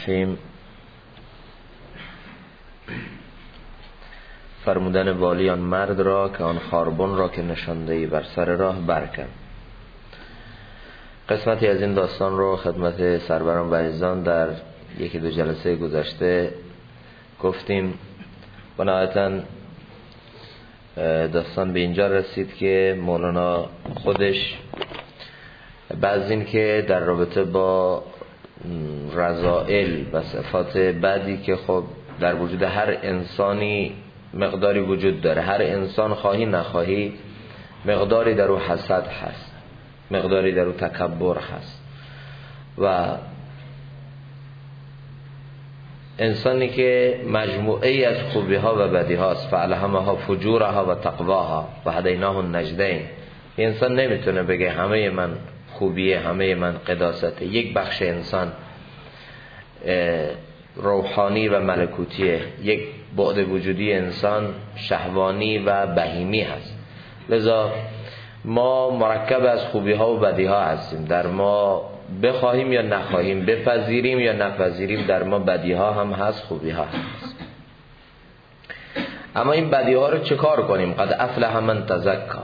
الرحیم. فرمودن والی آن مرد را که آن خاربن را که نشانده‌ای بر سر راه برکن. قسمتی از این داستان رو خدمت سروران و عزیزان در یکی دو جلسه گذشته گفتیم. بنابراین داستان به اینجا رسید که مولانا خودش بعض این که در رابطه با رذائل و صفات بدی که خب در وجود هر انسانی مقداری وجود داره، هر انسان خواهی نخواهی مقداری در او حسد هست، مقداری در او تکبر هست و انسانی که مجموعه از خوبی ها و بدی هاست، فالهمها فجورها و تقواها و هدیناه النجدین. انسان نمیتونه بگه همه من خوبیه، همه من قداسته. یک بخش انسان روحانی و ملکوتیه، یک بعد وجودی انسان شهوانی و بهیمی هست. لذا ما مرکب از خوبی ها و بدی ها هستیم. در ما بخواهیم یا نخواهیم، بپذیریم یا نپذیریم، در ما بدی ها هم هست، خوبی ها هم هست. اما این بدی ها رو چه کار کنیم؟ قد افلح من تزکا.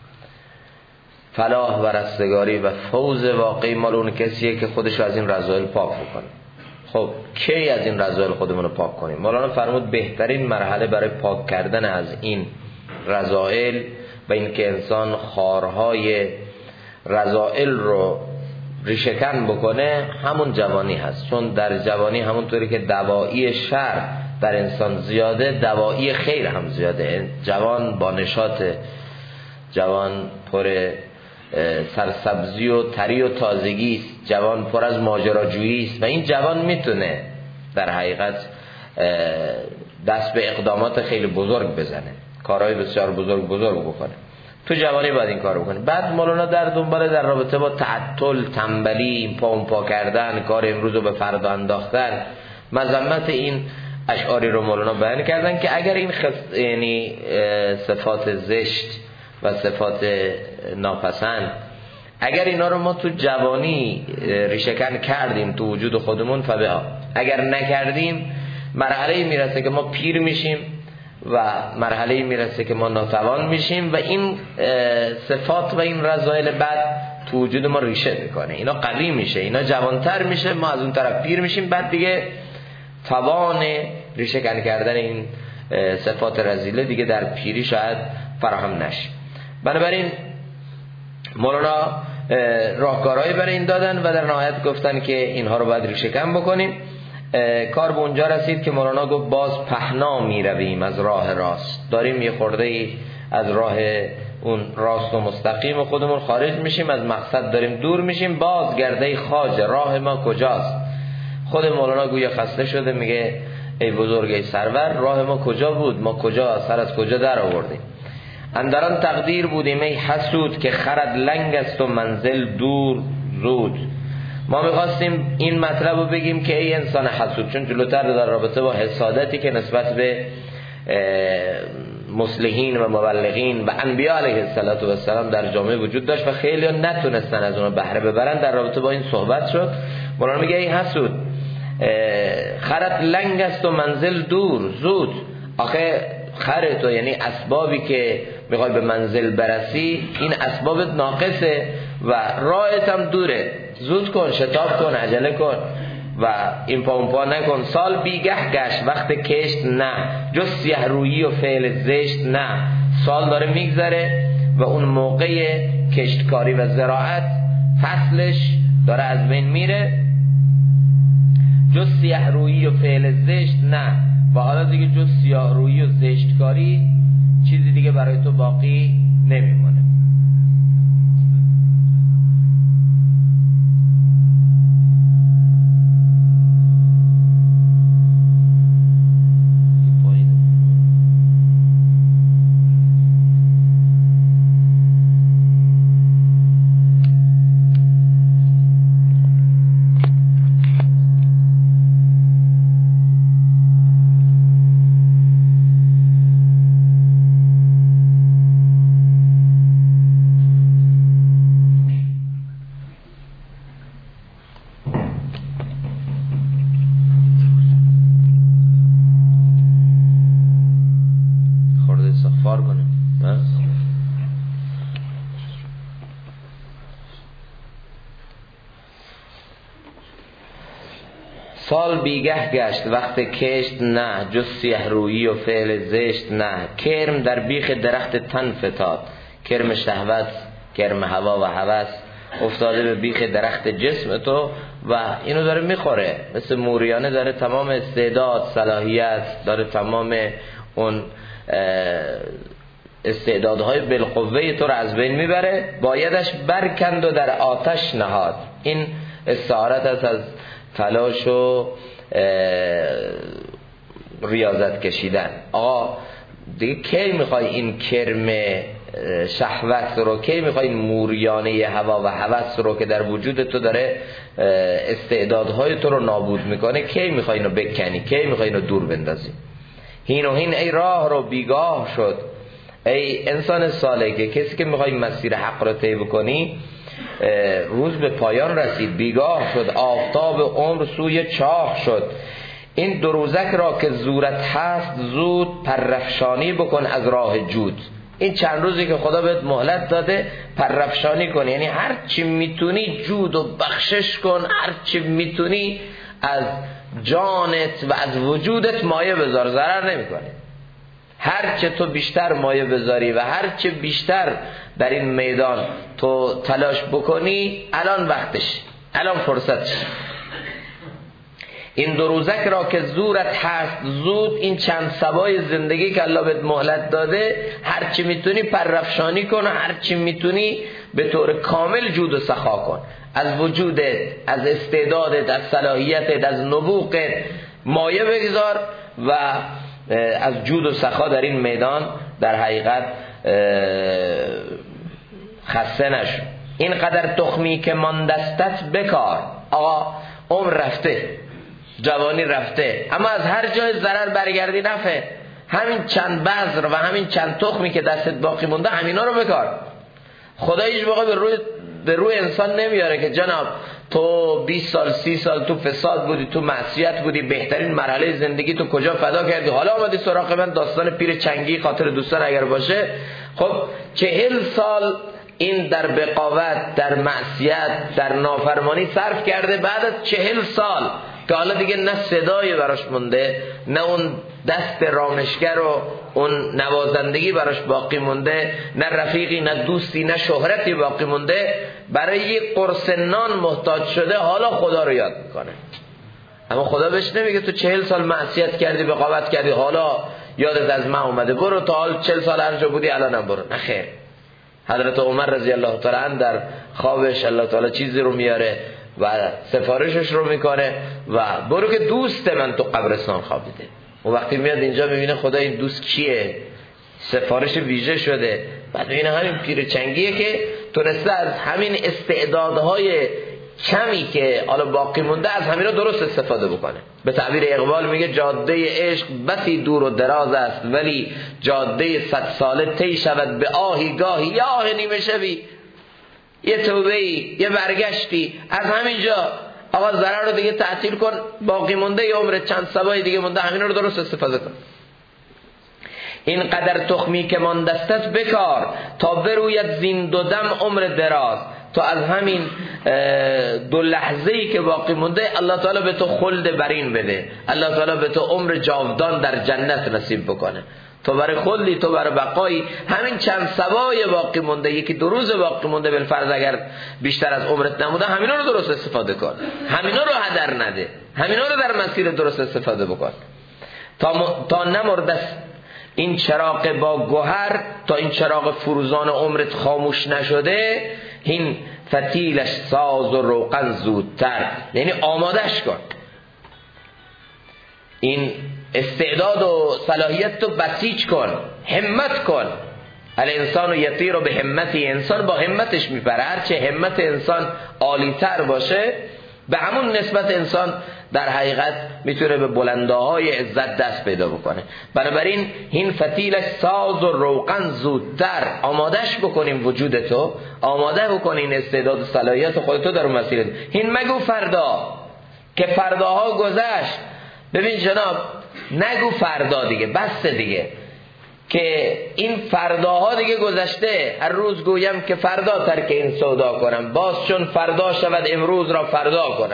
فلاح و رستگاری و فوز واقعی مال اون کسیه که خودش از این رذائل پاک بکنه. خب کی از این رذائل خودمون رو پاک کنیم؟ مولانا فرمود بهترین مرحله برای پاک کردن از این رذائل و این که انسان خارهای رذائل رو ریشه‌کن بکنه همون جوانی هست. چون در جوانی همونطوری که دوایی شر در انسان زیاده، دوایی خیر هم زیاده. جوان با نشاط، جوان پر سرسبزی و تری و تازگی است، جوان پر از ماجراجویی است و این جوان میتونه در حقیقت دست به اقدامات خیلی بزرگ بزنه، کارهای بسیار بزرگ بکنه. تو جوانی باید این کارو بکنه. بعد مولانا در دنبال در رابطه با تعطل، تنبلی، این پا اون پا کردن، کار امروز رو به فردا انداختن، مذمت این اشعاری رو مولانا بیان کردن که اگر این یعنی صفات زشت و صفات ناپسند اگر اینا رو ما تو جوانی ریشه‌کن کردیم تو وجود خودمون فبها، اگر نکردیم مرحله‌ای میرسه که ما پیر میشیم و مرحله‌ای میرسه که ما ناتوان میشیم و این صفات و این رذائل بد تو وجود ما ریشه میکنه، اینا قوی میشه، اینا جوانتر میشه، ما از اون طرف پیر میشیم، بعد دیگه توان ریشه‌کن کردن این صفات رذیله دیگه در پیری شاید فراهم نشه. بنابراین مولانا راهکارهایی برای این دادن و در نهایت گفتن که اینها رو باید ریشه‌کن بکنیم. کار به اونجا رسید که مولانا گفت باز پهنا می رویم از راه راست، داریم یه خورده ای از راه اون راست و مستقیم خودمون خارج میشیم، از مقصد داریم دور میشیم. باز گرده خواجه راه ما کجاست؟ خود مولانا گویا خسته شده، میگه ای بزرگ ای سرور، راه ما کجا بود؟ ما کجا سر از کجا در آوردیم؟ اندران تقدیر بودیم ای حسود که خرد لنگ است و منزل دور زود. ما میخواستیم این مطلب رو بگیم که ای انسان حسود، چون جلوتر در رابطه با حسادتی که نسبت به مصلحین و مبلغین و انبیاء علیه السلام در جامعه وجود داشت و خیلی ها نتونستن از اونها بهره ببرن، در رابطه با این صحبت شد. مولانا میگه ای حسود، خرد لنگ است و منزل دور زود. آخه خر تو یعنی اسبابی که میخوای به منزل برسی، این اسباب ناقصه و راهت هم دوره، زود کن، شتاب کن، عجله کن و این پا اون پا نکن. سال بیگه گشت وقت کشت نه، جز سیه رویی و فعل زشت نه. سال داره میگذره و اون موقع کشتکاری و زراعت فصلش داره از بین میره، جز سیه رویی و فعل زشت نه. و حالا دیگه جز سیاه رویی و زشتکاری چیزی دیگه برای تو باقی نمیمونه. سال بیگه گشت وقت کشت نه، جز سیه رویی و فعل زشت نه. کرم در بیخ درخت تن فتاد، کرم شهوت، کرم هوا و هوس افتاده به بیخ درخت جسم تو و اینو داره میخوره، مثل موریانه داره تمام استعداد، صلاحیت، داره تمام اون استعدادهای بالقوه تو رو از بین میبره. بایدش برکند و در آتش نهاد. این استعارت است از تلاش و ریاضت کشیدن. آقا دیگه کی میخوای این کرم شهوت رو، کی میخوای موریانه هوا و هوس رو که در وجود تو داره استعدادهای تو رو نابود میکنه، کی میخوای اینو بکنی، کی میخوای اینو دور بندازی؟ هین و هین ای راه رو بیگاه شد. ای انسان سالک، کسی که میخوای مسیر حق رو طی بکنی، روز به پایان رسید، بیگاه شد، آفتاب عمر سوی چاه شد. این دو روزک را که زورت هست زود پرافشانی بکن از راه جود. این چند روزی که خدا بهت مهلت داده پرافشانی کن، یعنی هر چی میتونی جود و بخشش کن، هر چی میتونی از جانت و از وجودت مایه بذار، ضرر نمیکنه. هر چه تو بیشتر مایه بذاری و هر چه بیشتر در این میدان تو تلاش بکنی، الان وقتش، الان فرصتش. این دو روزک را که زورت هست زود، این چند سبای زندگی که الله بهت مهلت داده، هر چی میتونی پرافشانی کن و هر چی میتونی به طور کامل جود و سخا کن. از وجودت، از استعدادت، از صلاحیتت، از نبوغت مایه بگذار و از جود و سخا در این میدان در حقیقت خسته نشو. اینقدر تخمی که ماندستت بکار. آقا عمر رفته، جوانی رفته، اما از هر جای ضرر برگردی نفع. همین چند بذر و همین چند تخمی که دستت باقی مونده، همینا رو بکار. خدا هیچ موقع به روی انسان نمیاره که جناب تو 20 سال 30 سال تو فساد بودی، تو معصیت بودی، بهترین مرحله زندگی تو کجا فدا کردی، حالا اومدی سراغ من. داستان پیر چنگی خاطر دوستان اگر باشه، خب 40 سال این در بقاوت، در معصیت، در نافرمانی صرف کرده. بعد از 40 سال که حالا دیگه نه صدایی براش مونده، نه اون دست رامشگر و اون نوازندگی براش باقی مونده، نه رفیقی، نه دوستی، نه شهرتی باقی مونده، برای یک قرص نان محتاج شده، حالا خدا رو یاد میکنه. اما خدا بهش نمیگه تو 40 سال معصیت کردی، بقاوت کردی، حالا یادت از من اومده، برو تا حال 40 سال هر جا بودی الانم برو. نه خیر. حضرت عمر رضی الله تعالی عنه در خوابش الله تعالی چیزی رو میاره و سفارشش رو میکنه و برو که دوست من تو قبرستان خوابیده. و وقتی میاد اینجا میبینه خدا این دوست کیه، سفارش ویژه شده. بعد میبینه همین پیر چنگیه که تونسته از همین استعدادهای کمی که حالا باقی مونده از همین رو درست استفاده بکنه. به تعبیر اقبال میگه جاده عشق بسی دور و دراز است، ولی جاده 100 ساله طی شود به آهی گاهی. یا آه نیمه شبی، یه توبه‌ای، یه برگشتی از همینجا. آقا ضرر رو دیگه تعطیل کن، باقی مونده یه عمر چند سبای دیگه مونده، همین رو درست استفاده کن. اینقدر تخمی که ماندستت بکار، تا بروید زین دو دم عمر دراز. تو از همین 2 لحظه‌ای که باقی مونده الله تعالی به تو خلد برین بده، الله تعالی به تو عمر جاودان در جنت نصیب بکنه. تو برای خلدی، تو برای بقایی، همین چند سبای باقی مونده، 1-2 روز باقی مونده بالفرض اگر بیشتر از عمرت نموده، همینا رو درست استفاده کن، همینا رو هدر نده، همینا رو در مسیر درست استفاده بکن تا نمرده این چراغ با گوهر، تا این چراغ فروزان عمرت خاموش نشده. این فتیلش ساز و روغن زودتر، یعنی آمادش کن، این استعداد و صلاحیت تو بسیج کن، همت کن. الانسان یطیر به همتی، انسان با همتش میپره. هرچه همت انسان عالی‌تر باشه، به همون نسبت انسان در حقیقت میتونه به بلنده‌های عزت دست پیدا بکنه. بنابراین این فتیلش ساز و روغن زودتر، آمادش بکنیم وجودتو، آماده بکنین استعداد و صلاحیت خودتو در اون مسیر. این مگو فردا که فرداها گذشت. ببین جناب، نگو فردا دیگه، بس دیگه که این فرداها دیگه گذشته. هر روز گویم که فردا ترک این سودا کنم، باز چون فردا شود امروز را فردا کنم.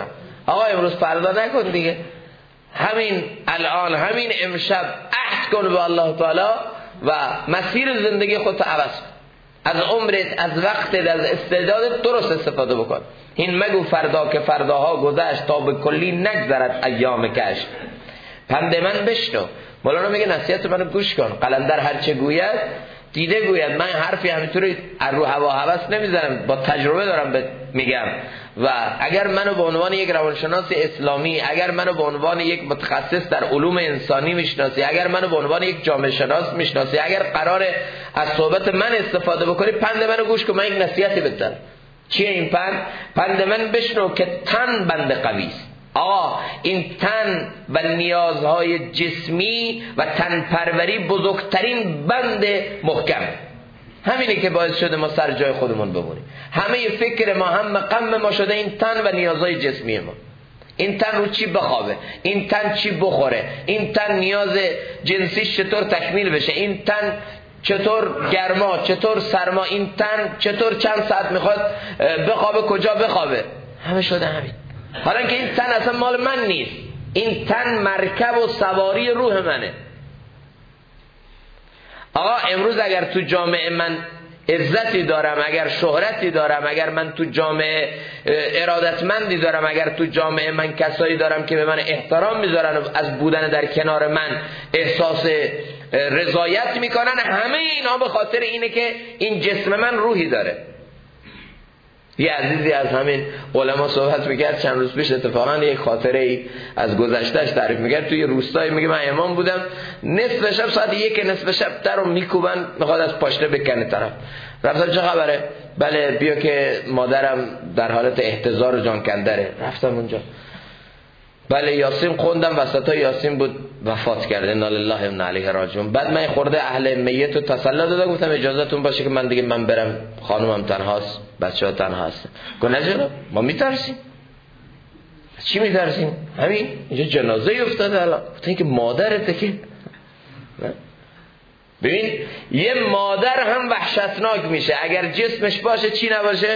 آقا امروز فردا نکن دیگه، همین الان همین امشب عهد کن به الله تعالی و مسیر زندگی خودت عوض کن، از عمرت، از وقتت، از استعدادت درست استفاده بکن. این مگو فردا که فرداها گذشت تا به کلی نگذرد ایام کش. پند من بشنو. مولانا میگه نصیحت منو گوش کن. قلندر هرچه گوید دیده گوید. من حرفی همینطوری رو هوا هوس نمیزنم، با تجربه دارم میگم. و اگر منو به عنوان یک روانشناس اسلامی، اگر منو به عنوان یک متخصص در علوم انسانی میشناسی، اگر منو به عنوان یک جامعه شناس میشناسی، اگر قراره از صحبت من استفاده بکنی، پند منو گوش کن. من یک نصیحتی بدم. چیه این پند؟ پند من بشنو که تن بند قوی است. آقا این تن و نیازهای جسمی و تن پروری بزرگترین بند محکم، همینه که باعث شده ما سر جای خودمون بمونیم. همه فکر ما، هم غم ما شده این تن و نیازهای جسمی ما. این تن رو چی بخوابه، این تن چی بخوره، این تن نیاز جنسیش چطور تکمیل بشه، این تن چطور گرما، چطور سرما، این تن چطور چند ساعت میخواد بخوابه، کجا بخوابه، همه شده همین. حالا که این تن اصلا مال من نیست، این تن مرکب و سواری روح منه. آقا امروز اگر تو جامعه من عزتی دارم، اگر شهرتی دارم، اگر من تو جامعه ارادتمندی دارم، اگر تو جامعه من کسایی دارم که به من احترام میذارن و از بودن در کنار من احساس رضایت میکنن، همه اینا به خاطر اینه که این جسم من روحی داره. یه عزیزی از همین علما صحبت میکرد چند روز پیش، اتفاقا یک خاطره ای از گذشتهش تعریف میکرد. توی روستایی میگه من امام بودم، نصف شب ساعت 1 نصف شب در رو میکوبن، میخواد از پاشنه بکنه طرف. رفتم چه خبره؟ بله بیا که مادرم در حالت احتضار و جان کندره. رفتم اونجا، بله یاسین خوندم، وسطای یاسین بود وفات کرده، انا لله و انا الیه راجعون. بعد من خورده اهل میت رو تسلی دادم، گفتم اجازهتون باشه که من دیگه برم، خانومم تنهاست، بچه‌ها تنها هستن. گفت نه جناب ما میترسیم. چی میترسیم؟ همین اینجا جنازه افتاده الان. گفتن که مادرته که ببین یه مادر هم وحشتناک میشه اگر جسمش باشه چی نباشه.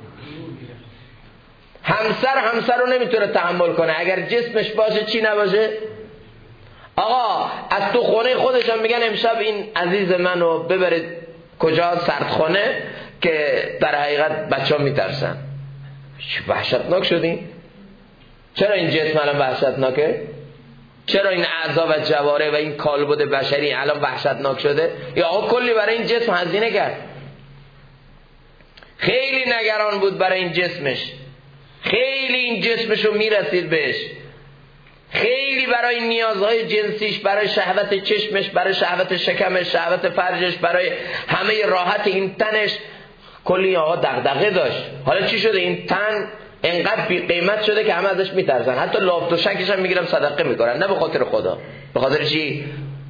همسر رو نمیتونه تحمل کنه اگر جسمش باشه چی نباشه. آقا از تو خونه خودش هم میگن امشب این عزیز منو ببرید کجا، سردخانه، که در حقیقت بچه ها میترسن. وحشتناک شدیم. چرا این جسم الان وحشتناکه؟ چرا این اعضا و جواره و این کالبد بشری الان وحشتناک شده؟ یا آقا کلی برای این جسم هزینه کرد، خیلی نگران بود برای این جسمش، خیلی این جسمشو میرسید بهش، خیلی برای نیازهای جنسیش، برای شهوت چشمش، برای شهوت شکمش، شهوت فرجش، برای همه راحت این تنش کلی آقا دغدغه داشت. حالا چی شده؟ این تن انقدر بی قیمت شده که همه ازش میترسن، حتی لافت و شکش هم میگیرن صدقه میکنن، نه به خاطر خدا، به خاطر چی؟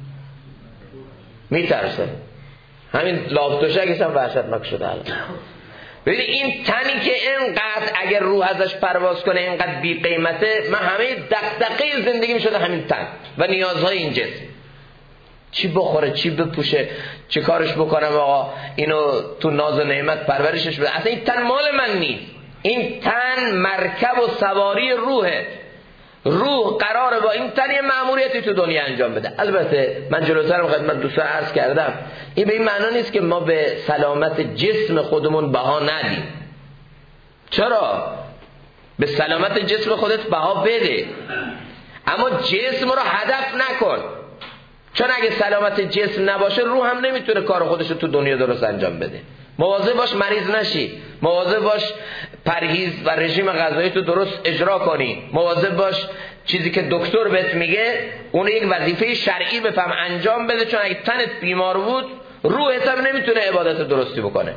میترسه. همین لافت و شکش هم وحشتناک شده الان. ببینید این تنی که اینقدر اگر روح ازش پرواز کنه اینقدر بی قیمته، من همه دغدغه زندگی میشده همین تن و نیازهای این جسم. چی بخوره، چی بپوشه، چی کارش بکنم آقا، اینو تو ناز و نعمت پرورشش بده. اصلا این تن مال من نیست، این تن مرکب و سواری روحه. روح قراره با این تن یه مأموریتی تو دنیا انجام بده. البته من جلوترم خدمت دوستان عرض کردم این به این معنا نیست که ما به سلامت جسم خودمون بها ندیم. چرا؟ به سلامت جسم خودت بها بده، اما جسم رو هدف نکن، چون اگه سلامت جسم نباشه روح هم نمیتونه کار خودش رو تو دنیا درست انجام بده. مواظب باش مریض نشی، مواظب باش پرهیز و رژیم غذایی تو درست اجرا کنی، مواظب باش چیزی که دکتر بهت میگه اون یک وظیفه شرعی بفهم انجام بده، چون اگه تنت بیمار بود روحت هم نمیتونه عبادت درستی بکنه.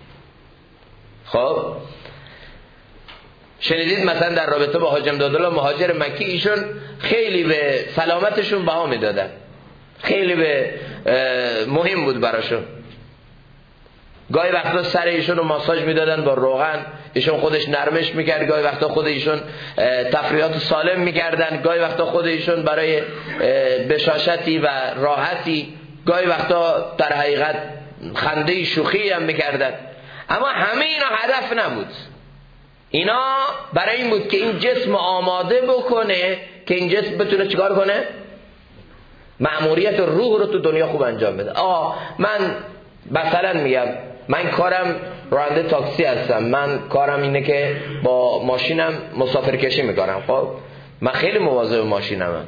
خب شنیدید مثلا در رابطه با حاج امدادالله مهاجر مکی، ایشون خیلی به سلامتشون بها میدادن، خیلی به مهم بود براشون. گاهی وقتا سر ایشون رو ماساژ میدادن با روغن، ایشون خودش نرمش میکرد، گاهی وقتا خود ایشون تفریحات سالم میکردن، گاهی وقتا خود ایشون برای بشاشتی و راحتی، گاهی وقتا در حقیقت خنده شوخی هم میکردن. اما همه اینا هدف نبود. اینا برای این بود که این جسم آماده بکنه که این جسم بتونه چیکار کنه؟ مأموریت روح رو تو دنیا خوب انجام بده. من مثلا میگم من کارم راننده تاکسی هستم، من کارم اینه که با ماشینم مسافرکشی میکنم. خب من خیلی مواظب ماشینم،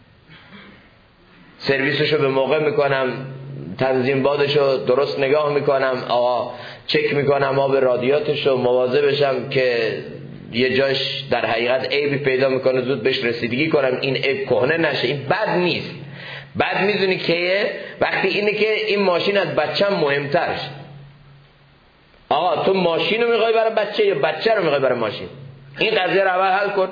سرویسشو به موقع میکنم، تنظیم بادشو درست نگاه میکنم، چک میکنم آب رادیاتشو، مواظبشم که یه جاش در حقیقت عیبی پیدا میکنه زود بهش رسیدگی کنم، این عیب کهنه نشه. این بد نیست. بد میدونی که وقتی اینه که این ماشین از بچه‌م مهمتر شه. تو ماشین رو میخوای برای بچه یا بچه رو میخوای برای ماشین؟ این قضیه رو اول حل کن.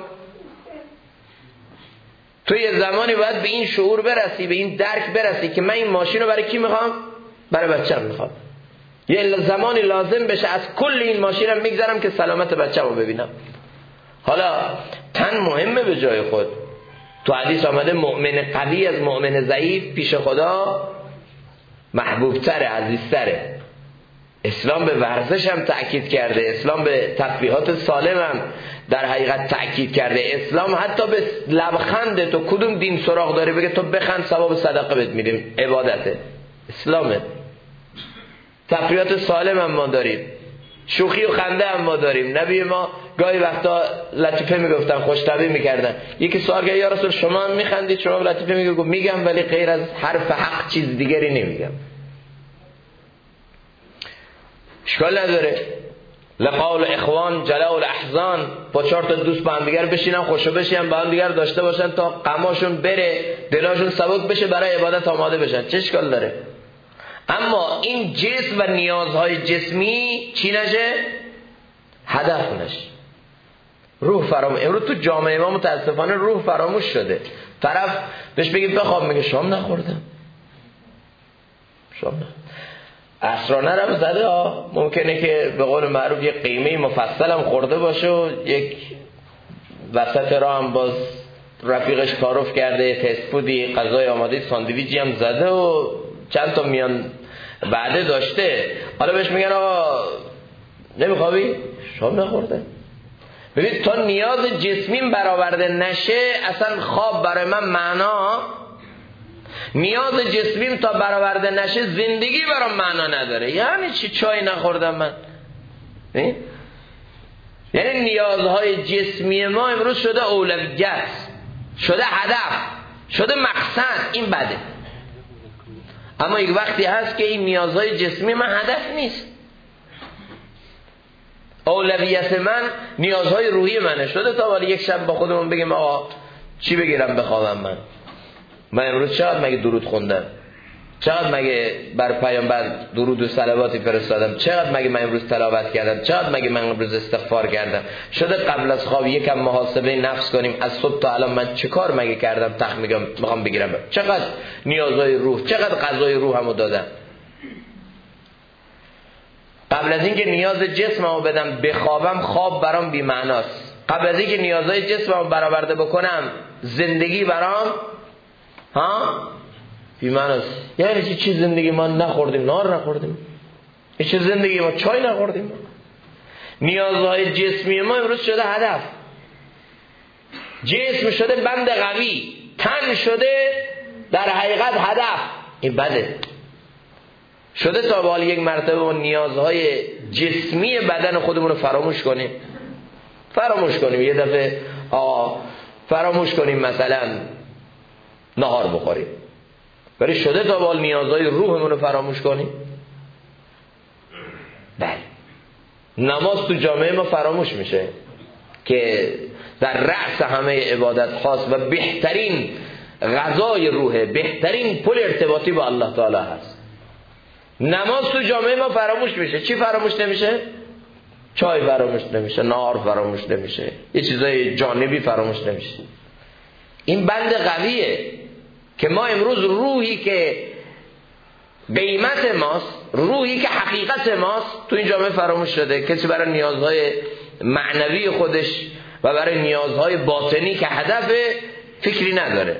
تو یه زمانی باید به این شعور برسی، به این درک برسی که من این ماشین رو برای کی میخوام؟ برای بچه‌م میخوام. یه زمانی لازم بشه از کل این ماشینم میگذرم که سلامت بچه‌مو ببینم. حالا تن مهمه به جای خود. تو حدیث آمده مؤمن قوی از مؤمن ضعیف پیش خدا محبوب تره، عزیز تره. اسلام به ورزش هم تأکید کرده، اسلام به تفریحات سالم هم در حقیقت تأکید کرده. اسلام حتی به لبخند تو کدوم دین سراغ داره بگه تو بخند ثواب صدقه بهت میدیم، عبادته، اسلامه. تفریحات سالم هم ما داریم، شوخی و خنده هم ما داریم. نبی ما گاهی وقتا لطیفه میگفتن، خوشطبعی میکردن. یکی سوال کرد یا رسول شما هم میخندید، شما لطیفه میگید؟ میگم ولی غیر از حرف حق چیز دیگری نمیگم. اشکال نداره. لقاء الاخوان جلاء الاحزان، با 4 تا دوست با هم دیگر بشینن، خوشو بشین، با هم دیگر داشته باشن تا غماشون بره، دلاشون سبک بشه، برای عبادت آماده بشن. چه اشکال داره؟ اما این جسم و نیازهای جسمی چی نشه؟ هدف نشه. روح فراموش. امروز تو جامعه ما متاسفانه روح فراموش شده. طرف بهش بگید بخواب، میگه شام نخوردم. شام نه. عصرانه رو زده ممکنه که به قول معروف یه قیمه مفصل هم خورده باشه و یک وسط راه هم باز رفیقش تعارف کرده، فست فودی، غذای آماده، ساندویچی هم زده و چند تا میان بعده داشته. حالا بهش میگن نمیخوابی؟ شام نخورده. ببین تا نیاز جسمیم برآورده نشه اصلا خواب برای من معنا، نیاز جسمیم تا برآورده نشه زندگی برام معنا نداره. یعنی چی چای نخوردم من؟ یعنی نیازهای جسمی ما امروز شده اولویت، شده هدف، شده مقصد. این بده. اما یک وقتی هست که این نیازهای جسمی من هدف نیست، اولویت من نیازهای روحی منه. شده تا ولی یک شب با خودمون بگیم چی بگیرم بخوابم؟ من امروز چقدر مگه درود خوندم؟ چقدر مگه بر پیامبر درود و صلواتی فرستادم؟ چقدر مگه من امروز تلاوت کردم؟ چقدر مگه من امروز استغفار کردم؟ شده قبل از خواب یکم محاسبه نفس کنیم از صبح تا الان من چه کار مگه کردم؟ میخوام بگیرم. چقدر نیازهای روح، چقدر غذای روحمو دادم؟ قبل از اینکه نیاز جسممو بدم بخوابم، خواب برام بی معناست. قبل از اینکه نیازهای جسممو برآورده بکنم، زندگی برام بی معناست. یعنی چی زندگی ما نخوردیم، نهار نخوردیم؟ چه زندگی ما چای نخوردیم؟ نیازهای جسمی ما امروز شده هدف. جسم شده بند قوی، تن شده در حقیقت هدف. این بده. شده تا بالا یک مرتبه ما نیازهای جسمی بدن خودمون رو فراموش کنیم. یه دفعه فراموش کنیم مثلا نهار بخوریم، ولی شده تا بالا نیازهای روحمون رو فراموش کنیم. بله. نماز تو جامعه ما فراموش میشه که در رأس همه عبادت خاص و بهترین غذای روحه، بهترین پل ارتباطی با الله تعالی هست. نماز تو جامعه ما فراموش میشه. چی فراموش نمیشه؟ چای فراموش نمیشه، نهار فراموش نمیشه، یه چیزای جانبی فراموش نمیشه. این بند قویه که ما امروز روحی که قیمت ماست، روحی که حقیقت ماست، تو این جامعه فراموش شده. کسی برای نیازهای معنوی خودش و برای نیازهای باطنی که هدف فکری نداره.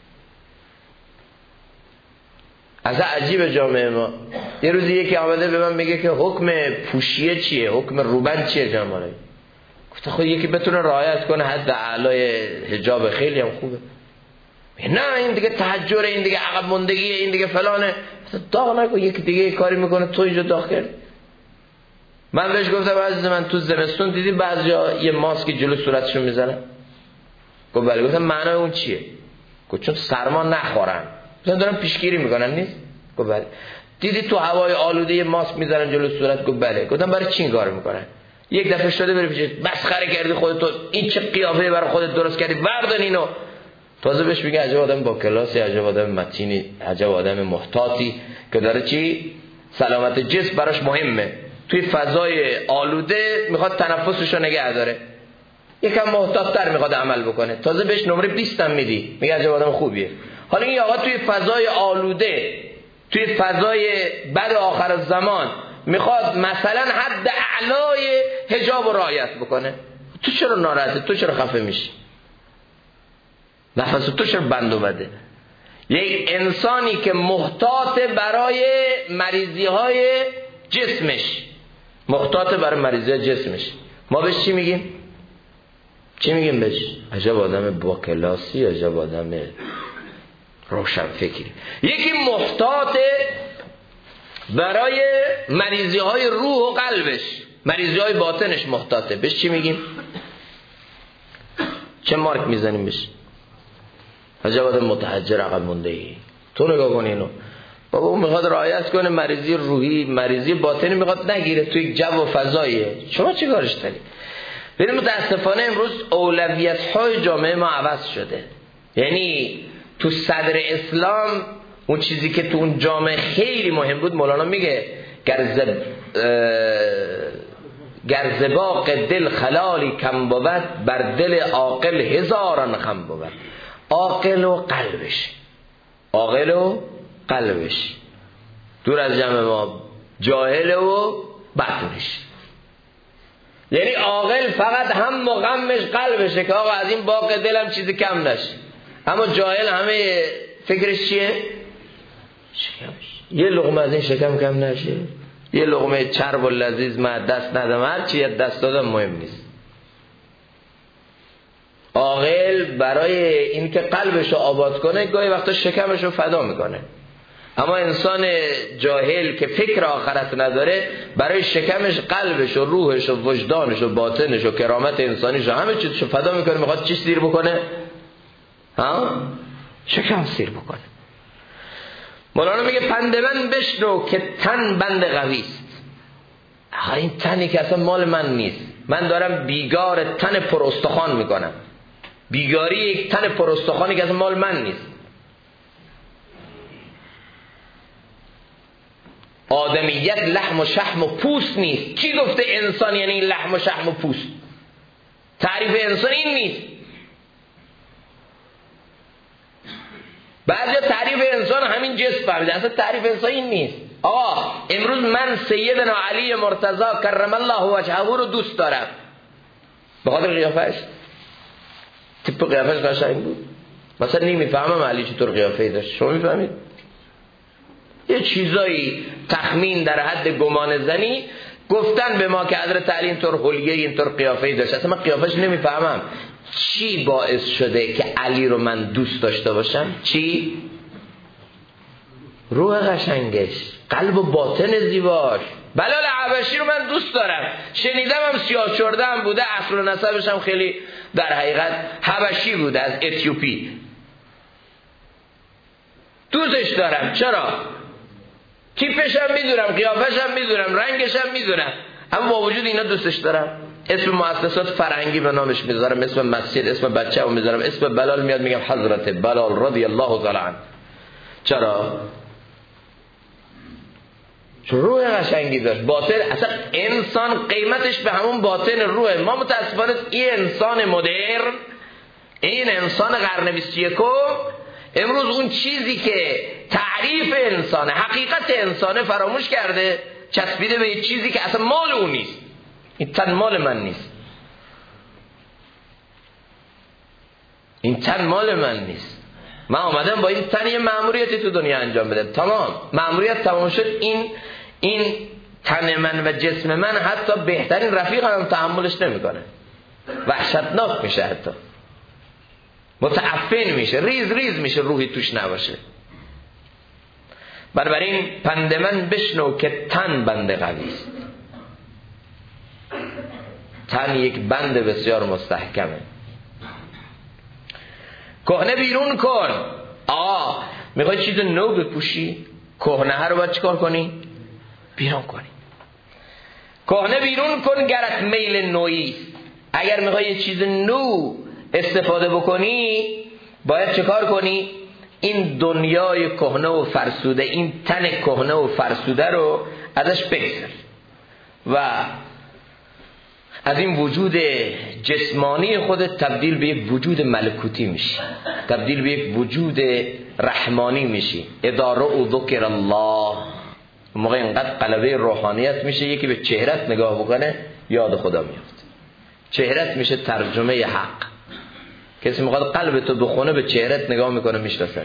از عجیب جامعه ما. یه روزی یکی آمده به من میگه که حکم پوشیه چیه، حکم روبند چیه جامعه؟ خود یکی بتونه رعایت کنه حد اعلای حجاب خیلی هم خوبه. نه این دیگه تحجره، این دیگه عقب موندگیه، این دیگه فلانه. داغ نکن، یکی دیگه کاری میکنه تو اینجا داغ کردی. من بهش گفتم عزیز من تو زمستون دیدی بعضیا یه ماسک جلو صورتشون میزنن؟ گفت بله. گفتم معنای اون چیه؟ گفت چون سرما نخورن، مثلا دارن پیشگیری میکنن. نیست؟ گفت بله. دیدی تو هوای آلوده یه ماسک میزنن جلو صورت؟ گفت بله. گفتم برای چی این کارو میکنن؟ یک دفعه شده بری پیش مسخره کردی خودت، این چه قیافه برای خودت درست کردی، بردن اینو. تازه بهش میگه عجب آدم با کلاسی، عجب آدم متینی، عجب آدم محتاطی که داره چی سلامت جسم براش مهمه، توی فضای آلوده میخواد تنفسشو نگه داره، یکم محتاط‌تر میخواد عمل بکنه. تازه بهش نمره 20 هم میدی، میگه عجب آدم خوبیه. حالا این آقا توی فضای آلوده، توی فضای بعد آخر زمان میخواد مثلا حد اعلای حجاب رو رعایت بکنه. تو چرا ناراحتی؟ تو چرا خفه میشی؟ نفس تو چرا بند اومده؟ یک انسانی که محتاط برای مریضی های جسمش، محتاط برای مریضی های جسمش، ما بهش چی میگیم؟ چی میگیم بهش؟ عجب آدم با کلاسی، عجب آدم روشن فکری. یکی محتاط برای مریضی های روح و قلبش، مریضی های باطنش محتاطه، بهش چی میگیم؟ چه مارک میزنیم بهش؟ عجب آدم متحجر عقب مونده ای. تو نگاه کن اینو، بابا اون میخواد رعایت کنه مریضی روحی، مریضی باطنی میخواد نگیره، توی یک جو و فضاییه، شما چی کارش داری؟ ببین متاسفانه امروز اولویت های جامعه ما عوض شده. یعنی تو صدر اسلام اون چیزی که تو اون جامعه خیلی مهم بود، مولانا میگه گرزباق دل خلالی کم بود، بر دل عاقل هزاران خم بود. عاقل و قلبش، عاقل و قلبش دور از جمع ما، جاهل و باطنش. یعنی عاقل فقط هم و غمش قلبشه که آقا از این باغ دلم چیزی کم نشه، اما جاهل همه فکرش چیه؟ شکمش. یه لقمه از این شکم کم نشه، یه لقمه چرب و لذیذ من دست ندم، هر چی دست دادم مهم نیست. عاقل برای این که قلبش رو آباد کنه گاهی وقتا شکمش رو فدا میکنه، اما انسان جاهل که فکر آخرت نداره برای شکمش قلبش و روحش و وجدانش و باطنش و کرامت انسانیش و همه چیزش رو فدا میکنه. میخواد چی سیر بکنه؟ شکم سیر بکنه. مولانا میگه پند من بشنو که تن بند قویست. این تنی که اصلا مال من نیست، من دارم بیگار تن پر استخوان میکنم، بیگاری یک تن پر استخوانی که اصلا مال من نیست. آدمیت لحم و شحم و پوست نیست. کی گفته انسان یعنی لحم و شحم و پوست؟ تعریف انسان این نیست. بعضی تعریف انسان همین جسم فهمیده، اصلا تعریف انسان این نیست. آقا امروز من سیدنا علی مرتضی کرم الله وجهه رو دوست دارم به خاطر قیافش، تیپ قیافش قشنگ بود. مثلا نمیفهمم علی چطور قیافه‌ای داشت، شما میفهمید؟ یه چیزایی تخمین در حد گمان زنی گفتن به ما که حضرت علی اینطور حلیه اینطور قیافه‌ای داشت، اصلا من قیافش نمیفهمم. چی باعث شده که علی رو من دوست داشته باشم؟ چی؟ روح قشنگش، قلب و باطن زیباش. بلال حبشی رو من دوست دارم، شنیدم هم سیاه چرده هم بوده، اصل و نسبش هم خیلی در حقیقت حبشی بوده، از اتیوپی. دوستش دارم. چرا؟ تیپش هم میدونم، قیافش هم میدونم، رنگش هم میدونم، اما با وجود اینا دوستش دارم. اسم مؤسسات فرهنگی به نامش میذارم، اسم مسجد، اسم بچه‌مو میذارم، اسم بلال میاد میگم حضرت بلال رضی الله تعالی عنه. چرا؟ چون روح قشنگی داشت، باطن. اصلا انسان قیمتش به همون باطن روح. ما متاسفانه این انسان مدرن، این انسان قرن 21 امروز اون چیزی که تعریف انسانه، حقیقت انسانه فراموش کرده، چسبیده به یه چیزی که اصلا مال اون نیست. این تن مال من نیست، این تن مال من نیست. من آمدم با این تن یه مأموریتی تو دنیا انجام بدم، تمام مأموریت تمام شد. این تن من و جسم من حتی بهترین رفیق هم تحملش نمیکنه. وحشتناک میشه، حتی متعفن میشه، ریز ریز میشه، روحی توش نباشه. بنابراین پند من بشنو که تن بند قوی است. تن یک بند بسیار مستحکمه. کهنه بیرون کن. میخوای چیز نو بپوشی، کهنه رو باید چیکار کنی؟ بیرون کنی. کهنه بیرون کن گرت میل نویی. اگر میخوای یه چیز نو استفاده بکنی باید چیکار کنی؟ این دنیای کهنه و فرسوده، این تن کهنه و فرسوده رو ازش بگذر و از این وجود جسمانی خودت تبدیل به یک وجود ملکوتی میشی، تبدیل به یک وجود رحمانی میشی. اذا رأوا ذکر الله، موقع اینقدر قلبه روحانیت میشه، یکی به چهرت نگاه بکنه یاد خدا میفته. چهرت میشه ترجمه حق. کسی میخواد قلبتو بخونه به چهرت نگاه میکنه میشناسه.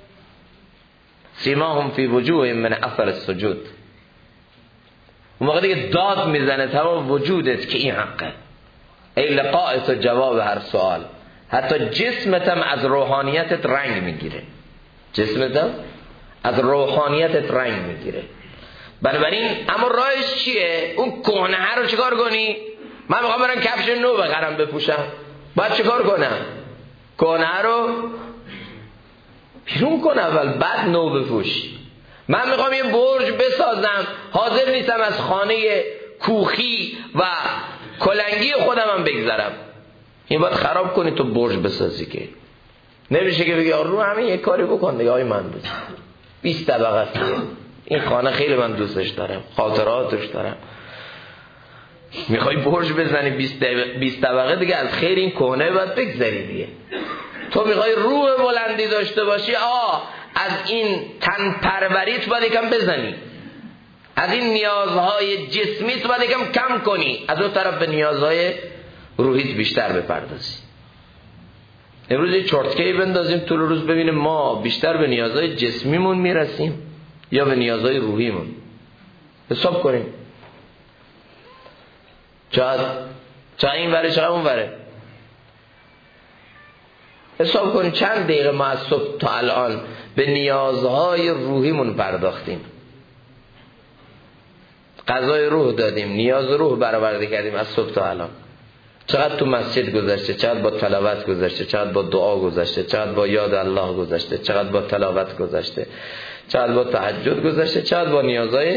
سیماهم فی وجوههم من اثر السجود. اون موقع دیگه داد میزنه تمام وجودت که این حقه. ای لقائت و جواب هر سوال. حتی جسمتم از روحانیتت رنگ میگیره، جسمتم از روحانیتت رنگ میگیره. بنابراین اما راهش چیه؟ اون کهنه رو چیکار کنی؟ من میخوام برم کفش نو بخرم بپوشم، باید چیکار کنم؟ کهنه رو بیرون کن اول، بعد نو بپوش. من میخوام یه برج بسازم، حاضر نیستم از خانه کوخی و کلنگی خودم هم بگذرم. این باید خراب کنی تو برج بسازی، که نمیشه که بگی رو همین یک کاری بکن دیگه. آی من دوست 20 طبقه است، این خانه خیلی من دوستش دارم، خاطراتش دارم. میخوای برج بزنی 20 طبقه دیگه، از خیر این کهنه باید بگذری دیگه. تو میخوای روح بلندی داشته باشی، از این تن پروریت باید یکم بزنی، از این نیازهای جسمیت باید یکم کم کنی، از اون طرف به نیازهای روحیت بیشتر بپردازی. امروز یه چرتکه‌ای بندازیم طول روز ببینیم ما بیشتر به نیازهای جسمیمون میرسیم یا به نیازهای روحیمون. حساب کنیم، چه این وره چه اون وره. حساب کنیم چند دقیقه ما از صبح تا الان به نیازهای روحیمون پرداختیم، غذای روح دادیم، نیاز روح برآورده کردیم از صبح تا الان. چقدر تو مسجد گذشته، چقدر با تلاوت گذشته، چقدر با دعا گذشته، چقدر با یاد الله گذشته، چقدر با تلاوت گذشته، چقدر با تهجد گذشته، چقدر با نیازهای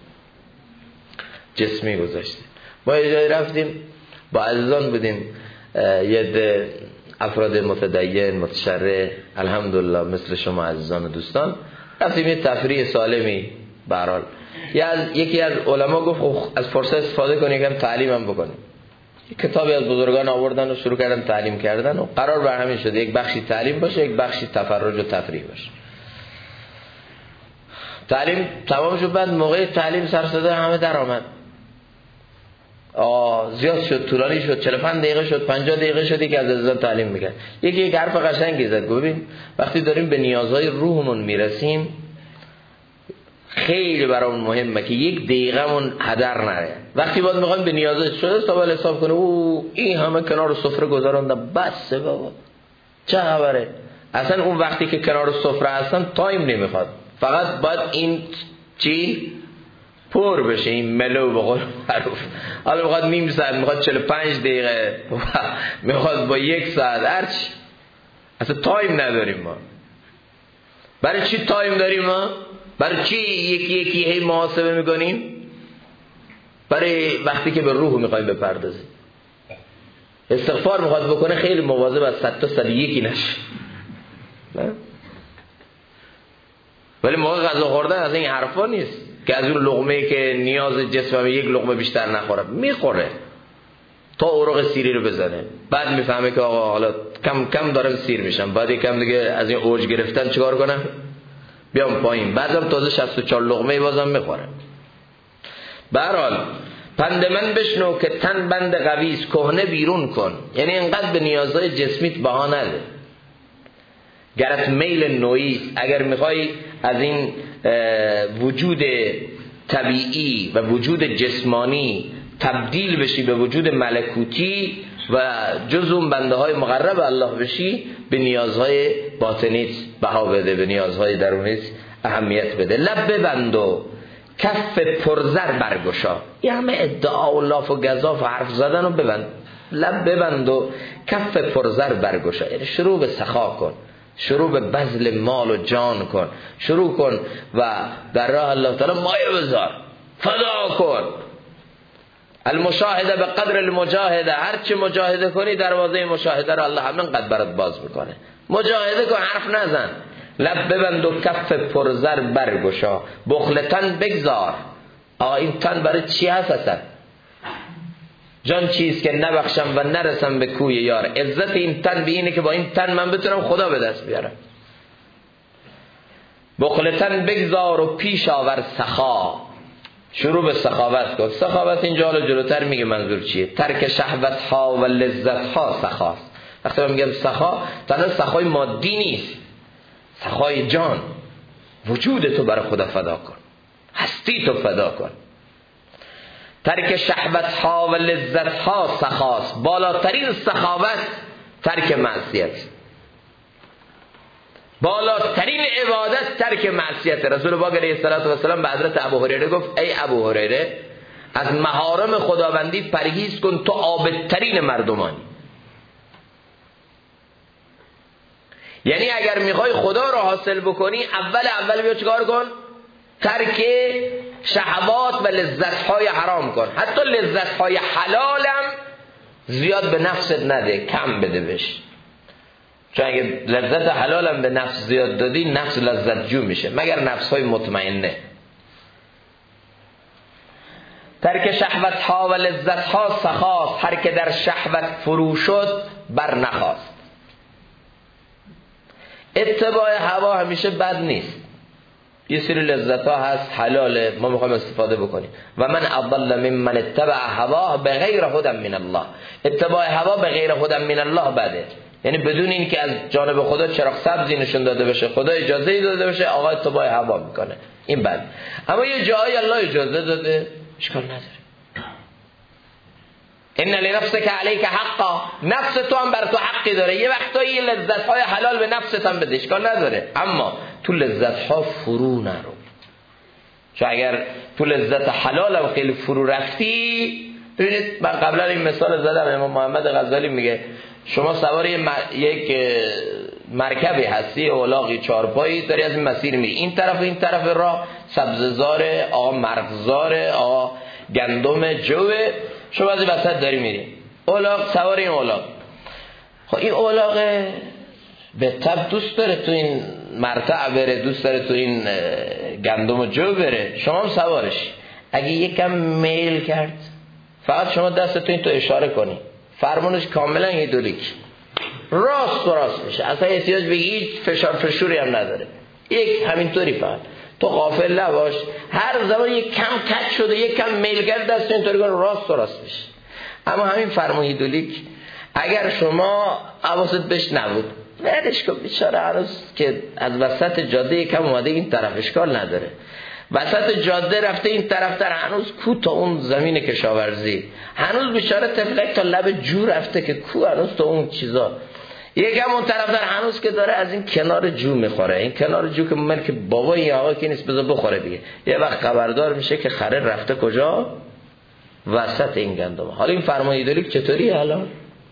جسمی گذشته. ما یه جایی رفتیم با عزیزان بودیم، یه افراد متدین متشرع الحمدلله مثل شما عزیزان و دوستان، رفتیم یه تفریح سالمی. به هر حال یکی از علما گفت از فرصت استفاده کنی یکم تعلیم هم بکنیم. کتابی از بزرگان آوردن و شروع کردن تعلیم کردن و قرار بر همین شده یک بخشی تعلیم باشه، یک بخشی تفرج و تفریح باشه. تعلیم تمام شد، بعد موقع تعلیم سر صدا همه در آمد، زیاد شد، طولانی شد، 45 دقیقه شد، 50 دقیقه شد. یکی از عزیزان تعلیم میکرد، یکی یک حرف قشنگی زد، ببین وقتی داریم به نیازهای روحمون میرسیم خیلی برامون مهمه که یک دقیقه‌مون هدر نره. وقتی بعد میخوایم به نیازهای شده تا بالا حساب کنه این همه کنار سفره گذاروندم، بس بابا چه خبره. اصلا اون وقتی که کنار سفره هستن تایم نمیخواد، فقط باید این چی پر بشه، این ملو به قول معروف. حالا میخواد نیم ساعت، میخواد 45 دقیقه، میخواد با 1 ساعت، هرچی. اصلا تایم نداریم ما. برای چی تایم داریم ما؟ برای چی یکی یکی هی محاسبه میکنیم؟ برای وقتی که به روح میخوایم بپردازیم. استغفار میخواد بکنه خیلی مواظب از 100 تا 101 نشه، نه؟ ولی موقع غذا خوردن از این حرفا نیست که از اون لقمه که نیاز جسمم یک لقمه بیشتر نخوره، میخوره تا عروق سیری رو بزنه، بعد میفهمه که آقا حالا کم کم دارم سیر میشم، بعد کم دیگه از این اوج گرفتن چیکار کنم؟ بیام پایین، بعدم تازه 64 لقمه بازم میخوره. به هر حال پند من بشنو که تن بند قوی است، کهنه بیرون کن. یعنی اینقدر به نیازهای جسمیت بها نده. گرت میل نوعی، اگر میخوای از این وجود طبیعی و وجود جسمانی تبدیل بشی به وجود ملکوتی، و جز اون بنده های مقرب الله بشی به نیازهای باطنیت بها بده، به نیازهای درونیت اهمیت بده. لب ببند و کف پرزر برگشا. یه همه ادعا و لاف و گزاف و حرف زدن رو ببند. لب ببند و کف پرزر برگشا، یعنی شروع به سخا کن، شروع به بذل مال و جان کن، شروع کن و در راه الله تعالی مایه بذار، فدا کن. المشاهده به قدر المجاهده، هرچی مجاهده کنی دروازه مشاهده رو الله همین قد برات باز میکنه. مجاهده کن، حرف نزن. لب ببند و کف پرزر برگشا، بخل تن بگذار. این تن برای چی هست اصلا؟ جان چیست که نبخشم و نرسم به کوی یار. عزت این تن به اینه که با این تن من بتونم خدا به دست بیارم. بخل تن بگذار و پیش آور سخا، شروع به سخاوت کن. سخاوت اینجا حالا جلوتر میگه منظور چیه. ترک شهوت ها و لذت ها سخاست. وقتی من میگم سخا، تنها سخای مادی نیست، سخای جان. وجود تو برای خدا فدا کن، هستی تو فدا کن. ترک شهوت ها و لذت ها سخاست. بالاترین سخاوت ترک معصیت، بالاترین عبادت ترک معصیت. رسول پاک علیه السلام به حضرت ابو هریره گفت ای ابو هریره، از محارم خداوندی پرهیز کن، تو عابدترین مردمانی. یعنی اگر میخوای خدا رو حاصل بکنی، اول بیا چیکار کن؟ ترک شهوات و لذت‌های حرام کن. حتی لذت‌های حلالم زیاد به نفست نده، کم بده بهش. چون اگه لذت حلالم به نفس زیاد دادی، نفس لذت جو میشه، مگر نفس‌های مطمئنه. ترک شهوت‌ها و لذت‌ها سخاست، هر که در شهوت فرو شد بر نخواست. اتباع هوا همیشه بد نیست. یه سری لذت ها هست حلاله، ما میخوایم استفاده بکنیم. و من اضل ممن اتبع هواه بغیر هدی من الله. اتباع هوا بغیر هدی من الله بده، یعنی بدون این که از جانب خدا چراغ سبزی نشون داده بشه، خدا اجازه داده بشه، آقا اتباع هوا میکنه، این بد. اما یه جایی الله اجازه داده، اشکال نداره. ان لنفسک علیک حقا، نفس تو هم بر تو حقی داره. یه وقتایی لذت های حلال به نفست هم بده، اشکال نداره، اما تو لذت ها فرو نرو. چون اگر تو لذت حلال هم خیلی فرو رفتی، ببینید من قبلا این مثال زدم، امام محمد غزالی میگه شما سوار یک مرکبی هستی، اولاغی چارپایی، داری از این مسیر میری، این طرف و این طرف راه سبززاره، آقا مرغزاره، آقا گندم جوه، شما از این وسط داری میری. اولاغ سوار این اولاغ، خب این اولاغ به طب دوست داره تو این مرتع بره، دوست داره تو این گندم و جو بره، شما هم سوارش. اگه یکم میل کرد، فقط شما دستتو این تو اشاره کنی، فرمونش کاملا هیدرولیک، راست میشه، اصلا احتیاج به هیچ فشار فشوری هم نداره. یک همینطوری فقط تو غافل نباش، هر زمان یک کم کج شده، یک کم میل کرد، دست اینطوری کن، راست میشه. اما همین فرمون هیدرولیک اگر شما حواست بهش نبود، ولش کن بیچاره، هنوز که از وسط جاده یکم اومده این طرف، اشکال نداره. وسط جاده رفته این طرف تر، هنوز کو تا اون زمین کشاورزی، هنوز بیچاره تفلک تا لب جو رفته که کو هنوز تا اون چیزا، یکم اون طرف تر هنوز که داره از این کنار جو میخوره. این کنار جو که من که بابا این آقا که نیست بذار بخوره دیگه، یه وقت خبردار میشه که خره رفته کجا؟ وسط این گندم. حالا این فرمان هیدرولیک چطوریه الان؟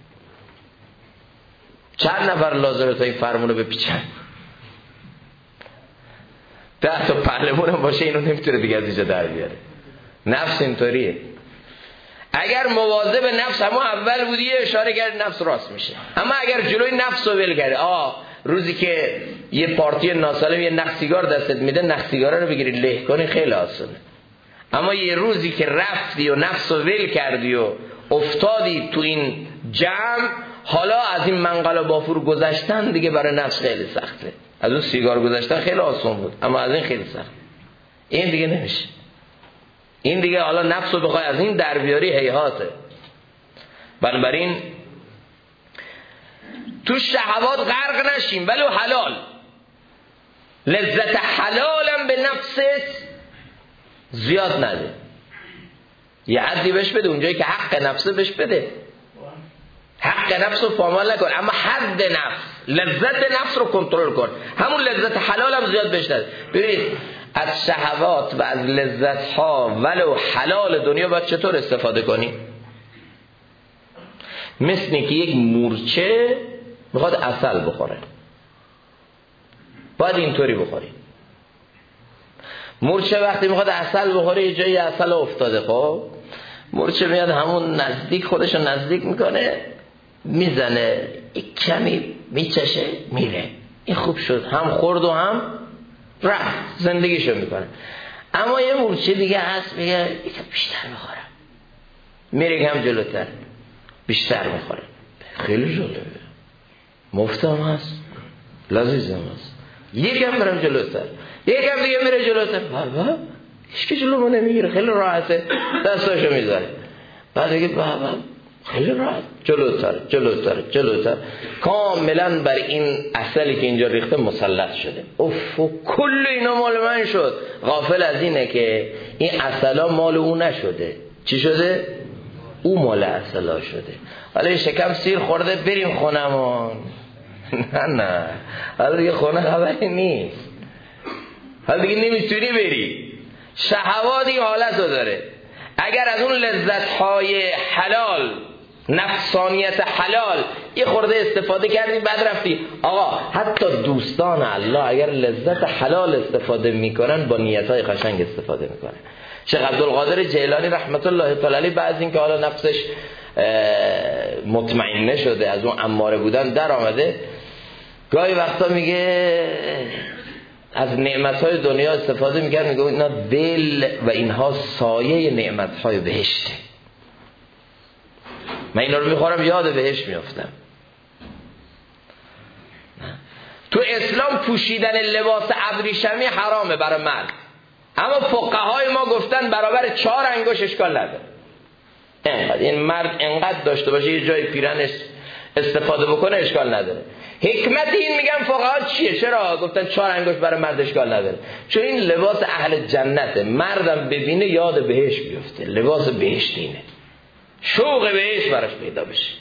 چند نفر لازمه تا این فرمونو بپیچن؟ 10 تا پهلوان هم باشه اینو نمیتونه دیگه از اینجا در بیاره. نفس اینطوریه. اگر مواظب نفس همون اول بودی یه اشاره کرد نفس راست میشه. اما اگر جلوی نفس رو ول کردی، روزی که یه پارتی ناسالم یه نخ سیگار دستت میده، نخ سیگاره رو بگیری له کنی خیلی آسونه. اما یه روزی که رفتی و نفس رو ول کردی و افتادی تو این جمع، حالا از این منقل و بافور گذشتن دیگه برای نفس خیلی سخته. از اون سیگار گذشتن خیلی آسان بود، اما از این خیلی سخت. این دیگه نمیشه. این دیگه حالا نفس رو بخوای از این در بیاری هیهاته. بنابراین تو شهوات غرق نشیم، ولو حلال. لذت حلالم به نفست زیاد نده، یه حدی بهش بده، اونجایی که حق نفسه بهش بده. حق نفس رو پامال نکن، اما حد نفس، لذت نفس رو کنترل کن. همون لذت حلال هم زیاد بشنه. ببینید از شهوات و از لذت ها ولو حلال دنیا باید چطور استفاده کنی؟ مثل که یک مورچه میخواد عسل بخوره، باید اینطوری بخوری. مورچه وقتی میخواد عسل بخوره یه جایی عسل افتاده، خب مورچه میاد همون نزدیک خودشو نزدیک میکنه، میزنه یک کمی میچشه میره، این خوب شد، هم خورد و هم رفت زندگیشو میکنه. اما یه مورچه دیگه هست میگه یکم بیشتر بخورم، میره هم جلوتر بیشتر میخوره. خیلی جالبه، مفتم هست، لذیذم هست، یکم برم جلوتر، یکم دیگه میره جلوتر، بابا هیچ که جلو ما نمیگیره، خیلی راحته، دستاشو میذاره، بعد دیگه بابا خیلی راحت جلوتر جلوتر جلوتر، کاملا بر این عسلی که اینجا ریخته مسلط شده. اوف کل اینا مال من شد. غافل از اینه که این عسلا مال او نشده. چی شده؟ او مال عسلا شده. حالا شکم سیر خورده بریم خونمون. نه حالا دیگه خونه خبری نیست، حالا دیگه نمیتونی بری. شهوات این حالت رو داره. اگر از اون لذت‌های حلال، نفسانیت حلال یه خورده استفاده کردی بعد رفتی، آقا حتی دوستان الله اگر لذت حلال استفاده میکنن با نیت‌های قشنگ استفاده میکنن. شیخ عبدالقادر جیلانی رحمت الله تعالی علیه بعد این که حالا نفسش مطمئنه شده، از اون اماره بودن در آمده، گاهی وقتا میگه از نعمت‌های دنیا استفاده می‌کرد، میگه اینا دل و اینها سایه نعمت‌های بهشته. من اینا رو می‌خورم یاد بهشت میافتم. تو اسلام پوشیدن لباس ابریشمی حرامه برای مرد، اما فقهای ما گفتن برابر 4 انگشت اشکال نداره. اینقدر این مرد انقدر داشته باشه یه جای پیرنش استفاده بکنه اشکال نداره. حکمت این میگم فقها چیه؟ چرا گفتن 4 انگشت برای مرد اشکال نداره؟ چون این لباس اهل جنته، مردم ببینه یاد بهشت بیفته، لباس بهشت اینه، شوق بهشت براش پیدا بشه.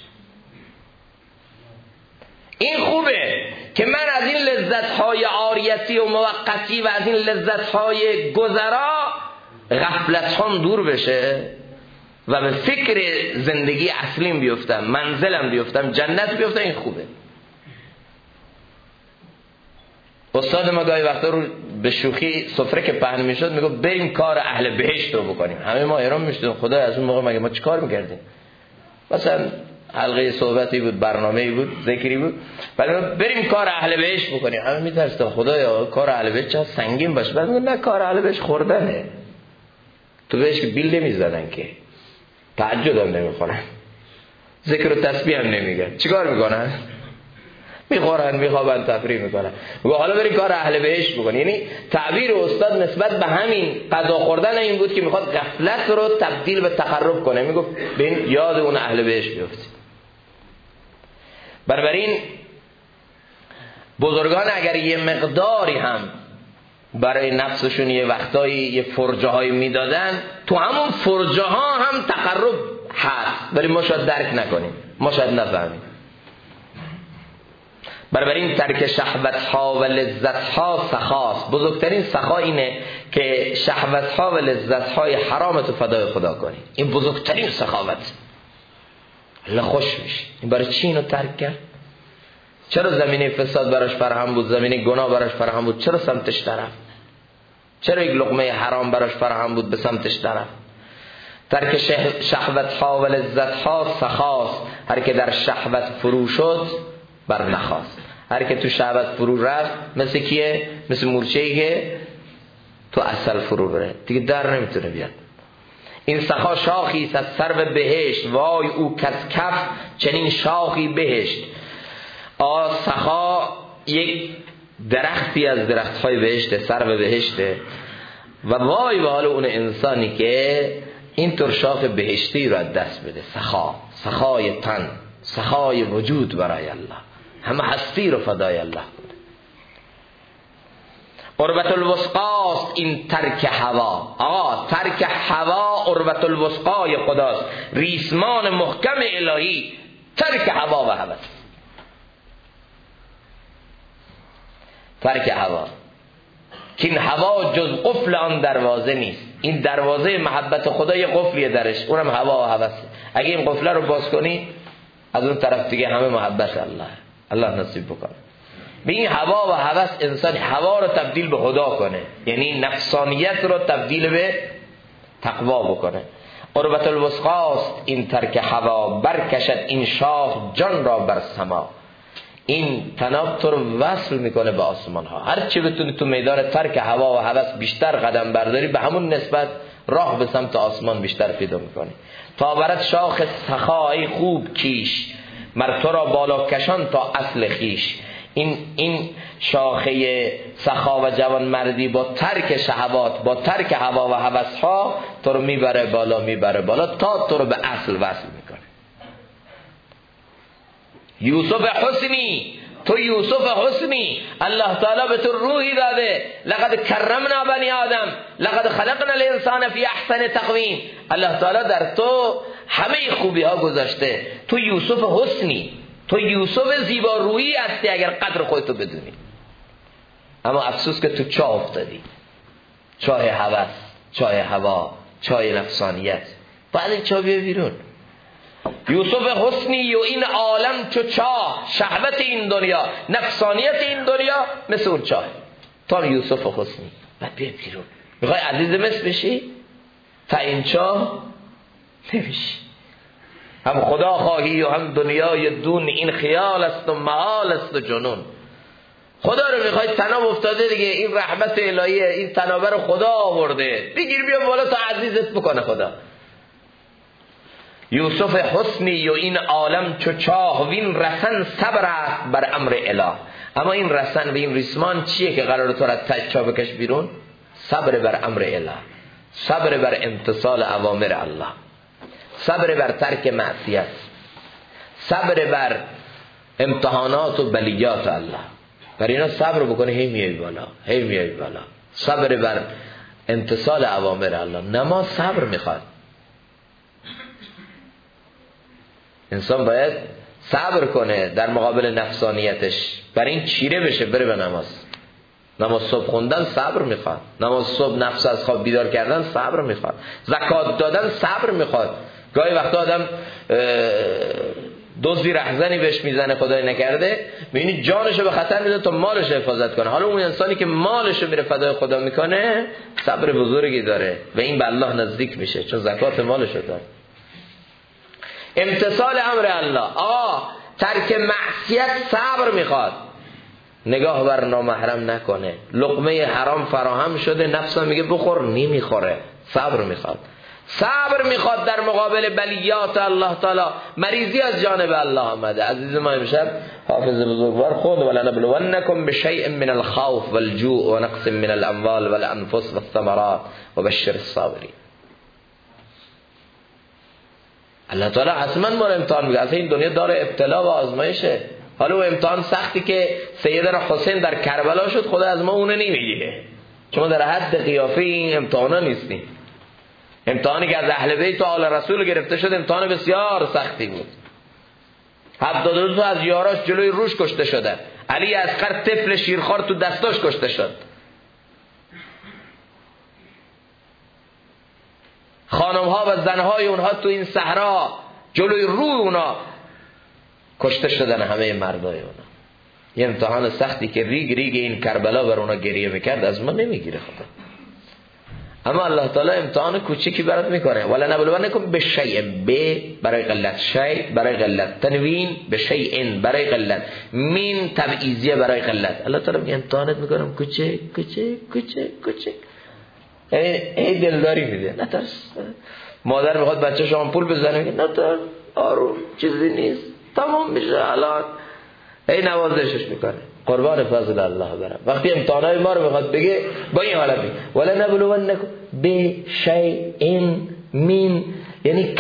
این خوبه که من از این لذت‌های عاریتی و موقتی و از این لذت‌های گذرا غفلت‌هام دور بشه و به فکر زندگی اصلیم بیفتم، منزلم بیفتم، جنت بیفتم. این خوبه. استاد ما گاهی وقتا رو به شوخی سفره که پهن میشد میگه بریم کار اهل بهشت رو بکنیم. همه ما ایران میشدیم، خدا از اون موقع مگه ما چی کار میکردیم؟ مثلا حلقه صحبتی بود، برنامه‌ای بود، ذکری بود، بعد بریم کار اهل بهشت بکنیم. همه میترسیدن خدایا کار اهل بهشت چقدر سنگین باشه. بعد میگه نه، کار اهل بهشت خوردنه، تو بهش بیل نمیزدن که، تهجد هم نمیخونن، ذکر و تسبیح هم نمیگن، چیکار میکنن؟ میخورن، میخوابن، تفریح میکنن. میگه حالا بریم کار اهل بهشت بکن. یعنی تعبیر استاد نسبت به همین غذا خوردن این بود که میخواد غفلت رو تبدیل به تقرب کنه. میگه ببین یاد اون اهل بهشت بیفتی. بنابراین بزرگان اگر یه مقداری هم برای نفسشون یه وقتایی یه فرجه هایی میدادن، تو همون فرجه ها هم تقرب هست، ولی ما شاید درک نکنیم، ما شاید نفهمیم. بنابراین ترک شهوت ها و لذت ها سخاست. بزرگترین سخا اینه که شهوت ها و لذت های حرام تو فدای خدا کنی. این بزرگترین سخاوت. الله خوش میشه. این برای چی اینو ترک کرد؟ چرا زمینه فساد براش فراهم بود، زمینه گناه براش فراهم بود، چرا سمتش طرف؟ چرا یک لقمه حرام براش فراهم بود به سمتش طرف؟ ترک شهوت ها و لذت ها سخاست. هر که در شهوت فرو شد بر نخواست. هر که تو شهوت فرو رفت مثل کیه؟ مثل مورچه‌ای که تو عسل فرو بره، دیگه در نمیتونه بیاد. این سخا شاخی است از سرو بهشت، وای او کز کف چنین شاخی بهشت. سخا یک درختی از درخت‌های بهشت، سرو بهشته، و وای به حال اون انسانی که اینطور شاخ بهشتی رو از دست بده. سخا، سخای تن، سخای وجود برای الله، همه هستی رو فدای الله کنه. عروة الوثقاست این ترک هوا. آقا ترک هوا عروة الوثقای خداست، ریسمان محکم الهی. ترک هوا و هوس. ترک هوا که این هوا جز قفل آن دروازه نیست. این دروازه محبت خدا یه قفلیه درش، اونم هوا و هوس. اگه این قفله رو باز کنی از اون طرف دیگه همه محبت الله نصیب بکنه. به این هوا و هوس انسان هوا رو تبدیل به خدا کنه، یعنی نفسانیت رو تبدیل به تقوا بکنه. قربت الوسقاست این ترک هوا، برکشد این شاه جان را بر سما. این تناب تو رو وصل میکنه به آسمان ها. هر چی بتونی تو میدان ترک هوا و هوس بیشتر قدم برداری، به همون نسبت راه به سمت آسمان بیشتر پیدا میکنی. تا برد شاخ سخا ای خوب کیش، مر تو را بالا کشان تا اصل خیش. این شاخه سخا و جوان مردی با ترک شهوات، با ترک هوا و هوس ها تو رو میبره بالا تا تو رو به اصل وصل میکنه. یوسف حسنی، تو یوسف حسنی، الله تعالی به تو روحی داده. لقد کرمنا بنی آدم لقد خلقنا الانسان فی احسن تقویم. الله تعالی در تو همه خوبی ها گذاشته. تو یوسف حسنی، تو یوسف زیبا رویی هستی اگر قدر خودتو بدونی. اما افسوس که تو چاه افتادی، چاه هوس، چاه هوا، چاه نفسانیت. بعد این چاه بیا بیرون. یوسف حسنی و این عالم چو چاه، شهوت این دنیا، نفسانیت این دنیا مثل اون چاه. تا یوسف حسنی بعد بیا بیرون. میخوای عزیز مصر بشی؟ تا این چاه نمیشی. هم خدا خواهی و هم دنیای دون، این خیال است و محال است و جنون. خدا رو میخوای، تناب افتاده دیگه، این رحمت الهیه، این تنابه رو خدا آورده، بگیر بیا بالا تا عزیزت بکنه خدا. یوسف حسنی و این عالم چو چاه، وین رسن صبر است بر امر اله. اما این رسن و این ریسمان چیه که قرار تو را تچا بکش بیرون؟ صبر بر امر اله، صبر بر امتثال اوامر الله، صبر بر ترک معصیت، صبر بر امتحانات و بلیات الله. بر اینا صبر بکنه، هی میای بالا. صبر بر امتثال اوامر الله. نماز صبر میخواد. انسان باید صبر کنه در مقابل نفسانیتش، برای این چیره بشه بره به نماز. نماز صبح خوندن صبر میخواد، نماز صبح نفس از خواب بیدار کردن صبر میخواد، زکات دادن صبر میخواد. گاهی وقتا آدم دزدی رهزنی بهش میزنه، خدای نکرده، میبینی جانشو به خطر میده تا مالش حفاظت کنه. حالا اون انسانی که مالشو میره فدای خدا میکنه صبر بزرگی داره و این به الله نزدیک میشه، چون زکات مالشو داره. امتثال امر الله. ترک معصیت صبر میخواد. نگاه بر نامحرم نکنه. لقمه حرام فراهم شده، نفسم میگه بخور، نمیخوره. صبر میخواد. صبر میخواد در مقابل بلیات الله تعالی. مریضی از جانب الله آمده. عزیز ما امشب حافظ بزرگوار خود ولنبلونکم بشیء من الخوف والجوع ونقص من الاموال والانفس والثمرات وبشر الصابرین. الله تعالی حتما ما رو امتحان میگه. اصلا این دنیا داره ابتلا و آزمایشه. حالا اون امتحان سختی که سیدنا حسین در کربلا شد، خدا از ما اونو نمیگیره، چون ما در حد قیافه این امتحانا نیستیم. امتحانی که از اهل بیت و آل رسول گرفته شد امتحان بسیار سختی بود. 72 تا از یاراش جلوی روش کشته شدن. علی اصغر طفل شیرخوار تو دستاش کشته شد. خانم‌ها و زنهای اونها تو این صحرا جلوی روی اونا کشته شدن، همه مردای اونا. یه امتحان سختی که ریگ این کربلا بر اونا گریه میکرد از ما نمیگیره خدا. اما الله تعالی امتحان کوچیکی برات میکنه. ولنبلونکم بشیء، به برای قلت، شیء برای قلت، تنوین بشیء برای قلت، مین تبعیضیه برای قلت. الله تعالی میگه امتحانت میکنم کوچیک. ای دلداری میده، نترس. مادر میخواد بچه‌ش آمپول بزنه، میگه نترس، آروم، چیزی نیست، تمام میشه الان. ای نوازشش میکنه. قربان فضل الله برم. وقتی امتحانای ما رو میخواد بگه با این حالت میگه ولنبلونکم بشیء من، یعنی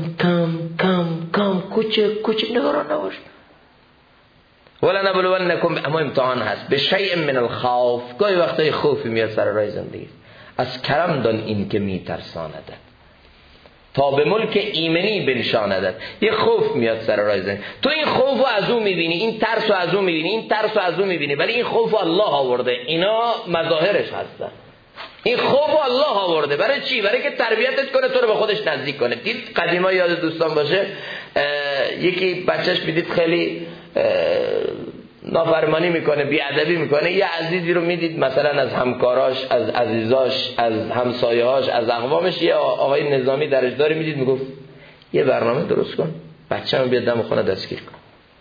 کم کوچک نگران نباش. ولنبلونکم، اما امتحان هست. بشیء من الخوف، گاهی وقتای خوفی میاد سر راه زندگی. از کرم دان این که میترساندت. تا به ملک ایمنی بنشاندد. یه خوف میاد سر راه زندگی، تو این خوفو از اون میبینی، این ترسو از اون میبینی، این ترسو از اون میبینی، ولی این خوفو الله آورده. اینا مظاهرش هستن. این خوفو الله آورده برای چی؟ برای که تربیتت کنه، تو رو به خودش نزدیک کنه. دید قدیما یاد دوستان باشه، یکی بچهش میدید خیلی نافرمانی میکنه، بیادبی میکنه، یه عزیزی رو میدید مثلا از همکاراش، از عزیزاش، از همسایه‌هاش، از اقوامش، یه آقای نظامی درش داره، میدید میگفت یه برنامه درست کن بچه‌مو بیاد دم خونه دستگیر کن.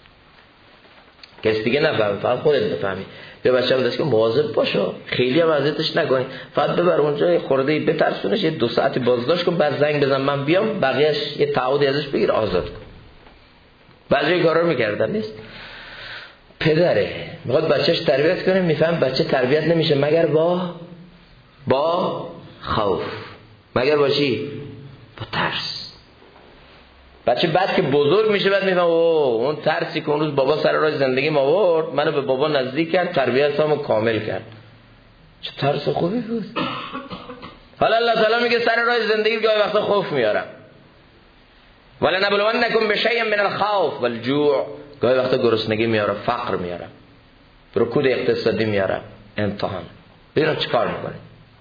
کسی دیگه نفهمه، فقط خودت بفهمی. بیا بچه‌مو دستگیر کن، مواظب باشه، خیلی هم اذیتش نکنی، فقط ببر اونجا خرده‌ای بترسونش، یه 2 ساعتی بازداشت کن، بعد زنگ بزن من بیام، بقیه‌اش یه تعهدی ازش بگیر آزاد کن. بعضی کارا رو می‌کردن نیست. پدره میخواد بچهش تربیت کنه، میفهم بچه تربیت نمیشه مگر با خوف، مگر با چی؟ با ترس. بچه بعد که بزرگ میشه بعد میفهم اون ترسی که اون روز بابا سر راه زندگی ما آورد، منو به بابا نزدیک کرد، تربیتمو کامل کرد. چه ترس خوبی بود. حالا الله تعالی میگه سر راه زندگی گاهی وقتا خوف میارم. ولنبلونکم بشیء من الخوف والجوع، گاهی وقتا گرسنگی میاره، فقر میاره، رکود اقتصادی میاره، امتحان. ببینم چیکار میکنه.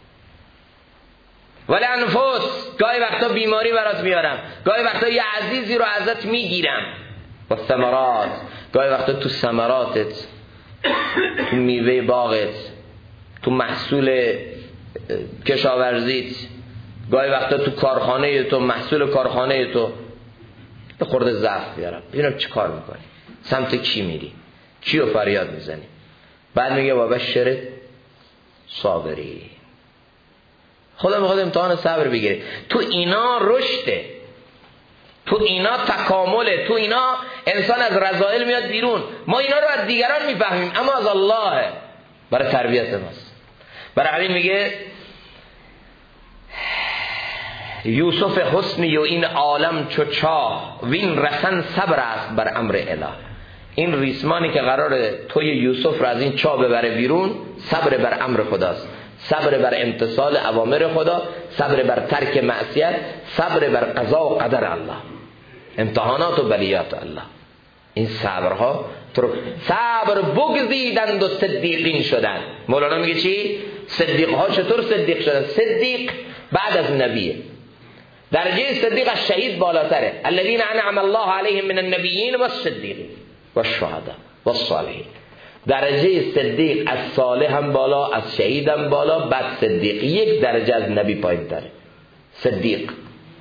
ولی انفس، گاهی وقتا بیماری برات میارم، گاهی وقتا یه عزیزی رو ازت میگیرم. و ثمرات، گاهی وقتا تو ثمراتت، تو میوه باغت، تو محصول کشاورزیت، گاهی وقتا تو کارخانه تو، محصول کارخانه تو به خورده ضعف بیارم. ببینم چیکار میکنی، سمت کی میری، کیو فریاد میزنی. بعد میگه و بشر صابری، خدا میخواد امتحان صبر بگیره. تو اینا رشده، تو اینا تکامله، تو اینا انسان از رذائل میاد بیرون. ما اینا رو از دیگران میفهمیم اما از الله برای تربیت ماست. برای همین میگه یوسف حسنی و این عالم چو چاه، وین رسن صبر است بر امر اله. این ریسمانی که قراره توی یوسف رو از این چاه ببره بیرون، صبر بر امر خداست، صبر بر امتثال اوامر خدا، صبر بر ترک معصیت، صبر بر قضا و قدر الله، امتحانات و بلیات الله. این صبرها صبر بگزیدند و صدیقین شدند. مولانا میگه چی؟ صدیقها چطور صدیق شدن؟ صدیق بعد از نبیه، درجه صدیق از شهید بالاتره. الذين انعم الله عليهم من النبيين والصديقين والشهداء والصالحين. درجه صدیق از صالح هم بالا، از شهید هم بالا، بعد صدیق، یک درجه از نبی پایین تره. صدیق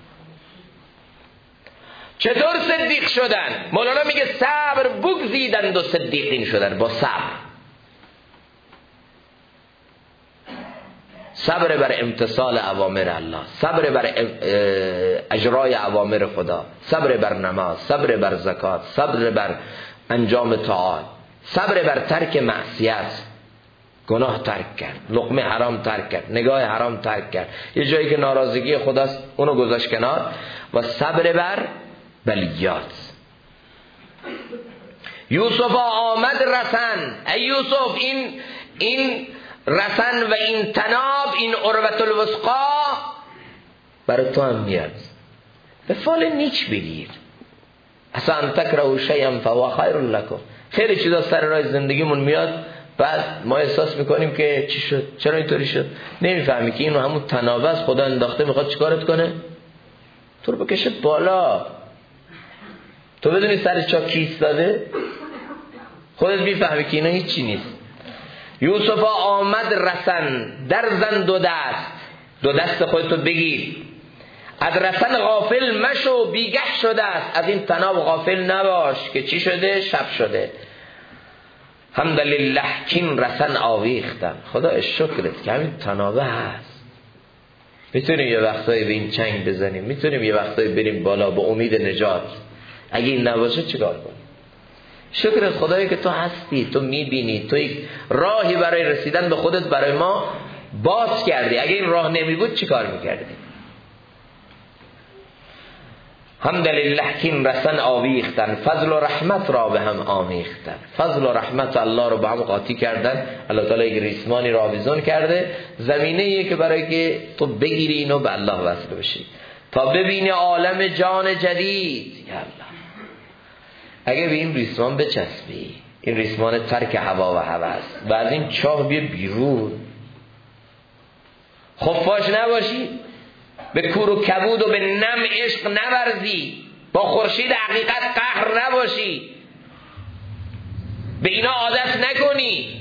چطور صدیق شدن؟ مولانا میگه صبر بگزیدند و صدیقین شدن. با صبر بر امتثال اوامر الله، صبر بر اجرای اوامر خدا، صبر بر نماز، صبر بر زکات، صبر بر انجام طاعات، صبر بر ترک معصیت، گناه ترک کرد، لقمه حرام ترک کرد، نگاه حرام ترک کرد، یه جایی که ناراضگی خداست اونو گذاشت کنار، و صبر بر بلیات. یوسف آمد رسن، ای یوسف این رسن و این تناب، این عروة الوثقا برای تو هم میاد. به فال نیک بگیر. اصلا ان تکرهوا شیئا فهو خیر لکم. خیلی چیزا سر راه زندگیمون میاد، بعد ما احساس میکنیم که چی شد، چرا اینطوری شد، نمیفهمی که اینو همون تنابه است خدا انداخته، میخواد چیکارت کنه؟ تو رو بکشه بالا. تو بدونی سر چا کی ایستاده؟ خودت میفهمی که اینا هیچی نیست. یوسف آمد رسن، در زن دو دست خودتو بگیر. از رسن غافل مشو، بیگه شده است. از این تناب غافل نباش که چی شده؟ شب شده. حمدلله کین رسن آویختن. خدا شکرت که همین تنابه هست. میتونیم یه وقتایی به این چنگ بزنیم، میتونیم یه وقتایی بریم بالا با امید نجات. اگه این نباشه چیکار کنیم؟ شکرت خدایی که تو هستی، تو میبینی، تو یک راهی برای رسیدن به خودت برای ما باز کردی. اگه این راه نمی بود چیکار میکردی؟ حمدلله کین رسن آویختن، فضل و رحمت را به هم آمیختن. فضل و رحمت الله رو به هم قاطی کردن. الله تعالی یک ریسمانی را آویزون کرده، زمینه‌ایه که برای که تو بگیری اینو به الله وصل بشی. تا ببینی عالم جان جدید. یا الله، اگه به این ریسمان بچسبی، این ریسمان ترک هوا و هوس، و از این چاه بیا بیرون، خفاش نباشی، به کور و کبود و به نم عشق نورزی، با خورشید حقیقت قهر نباشی، به اینا عادت نکنی،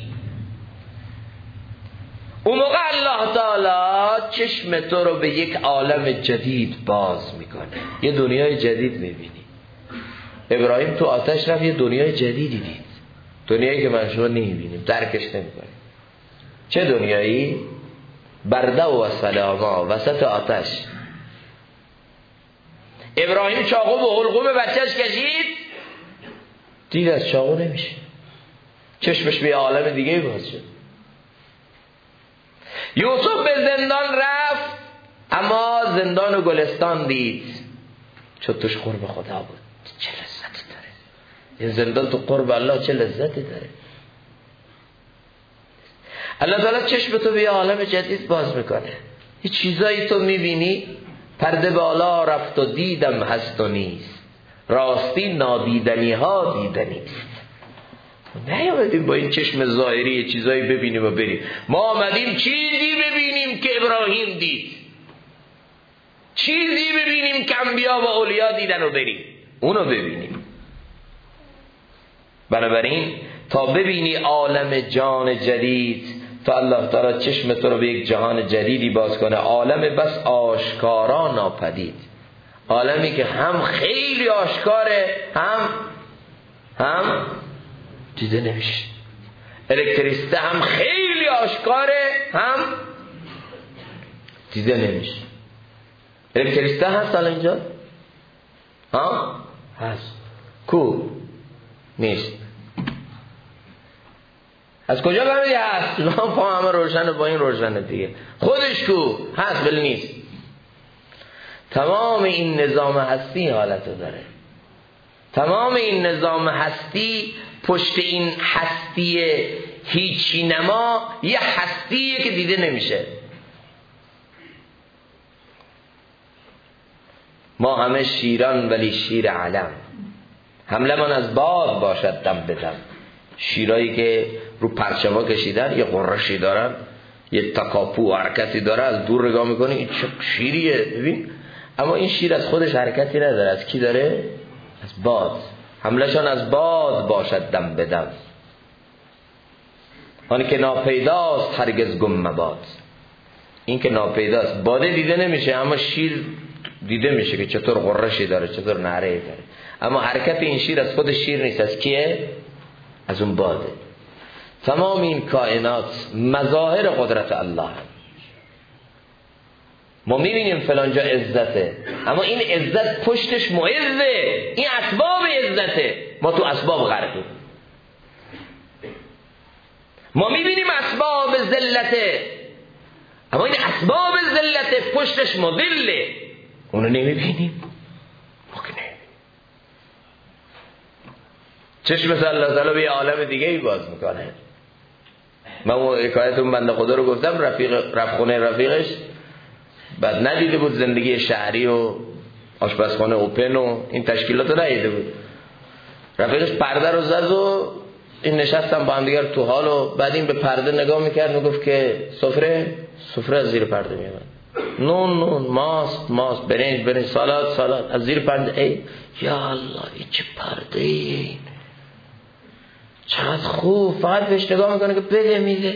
اون موقع الله تعالی چشم تو رو به یک عالم جدید باز میکنه، یه دنیای جدید میبینی. ابراهیم تو آتش رفت، یه دنیای جدیدی دید، دنیایی که من شما نمیبینیم، درکش نمیکنیم. چه دنیایی؟ برده و سلاما، وسط آتش. ابراهیم چاقو به حلقوم بچهش کشید، دید از چاقو نمیشه، چشمش به عالم دیگه باز شد. یوسف به زندان رفت، اما زندان و گلستان دید، چون توش قرب خدا بود. چه لذتی داره این زندان، تو قرب الله چه لذتی داره. الله تعالی چشم تو به عالم جدید باز میکنه. یه چیزایی تو میبینی، پرده بالا رفت و دیدم هست و نیست، راستی نادیدنی ها دیدنیست. نیامدیم با این چشم ظاهری چیزایی ببینیم و بریم، ما آمدیم چیزی ببینیم که ابراهیم دید، چیزی ببینیم که انبیا و اولیا دیدن و بریم اونو ببینیم. بنابراین تا ببینی عالم جان جدید، تا الله تعالی چشم تو رو به یک جهان جدیدی باز کنه، عالم بس آشکارا ناپدید، عالمی که هم خیلی آشکاره هم دیده نمیشه. الکتریسته هم خیلی آشکاره هم دیده نمیشه. الکتریسته هست حالا اینجا؟ هست. کو؟ نیست. از کجا فهمیدی هست؟ لامپ همه روشنه، با این روشنه دیگه. خودش کو؟ هست ولی نیست. تمام این نظام هستی حالتو داره. تمام این نظام هستی، پشت این هستی هیچی نما یه هستیه که دیده نمیشه. ما همه شیران ولی شیر علم، حمله من از باد باشد دم بدم. شیرایی که رو پرچما کشیدن، یه قرشی دارن، یه تکاپو حرکتی داره، از دور نگاه میکنی این چه شیریه ببین، اما این شیر از خودش حرکتی نداره. از کی داره؟ از باد. حملشان از باد باشد دم بدم، آن که ناپیداست هرگز گم مباد. این که ناپیداست، باده دیده نمیشه اما شیر دیده میشه که چطور قرشی داره، چطور نعره‌ای داره، اما حرکت این شیر از خود شیر نیست. از کیه؟ از اون باده. تمام این کائنات مظاهر قدرت الله هم. ما میبینیم فلانجا عزته، اما این عزت پشتش معزه، این اسباب عزته، ما تو اسباب غرقیم. ما میبینیم اسباب ذلته، اما این اسباب ذلته پشتش مذله، اونو نمیبینیم. چشم الله تعالی به عالم دیگه ای باز میکنه. من اون حکایت اون بنده خدا رو گفتم، رفت خونه رفیقش، بعد ندیده بود زندگی شهری و آشپزخانه اوپن و این تشکیلات رو ندیده بود. رفیقش پرده رو زد و این نشستم با هم دیگر تو حال، و بعد این به پرده نگاه میکرد و گفت که سفره از زیر پرده میاد، نون ماست برنج سالاد از زیر پرده. ای یا الله این چه پرده ای، چقدر خوب. فقط بهش نگاه میکنه که بده میده.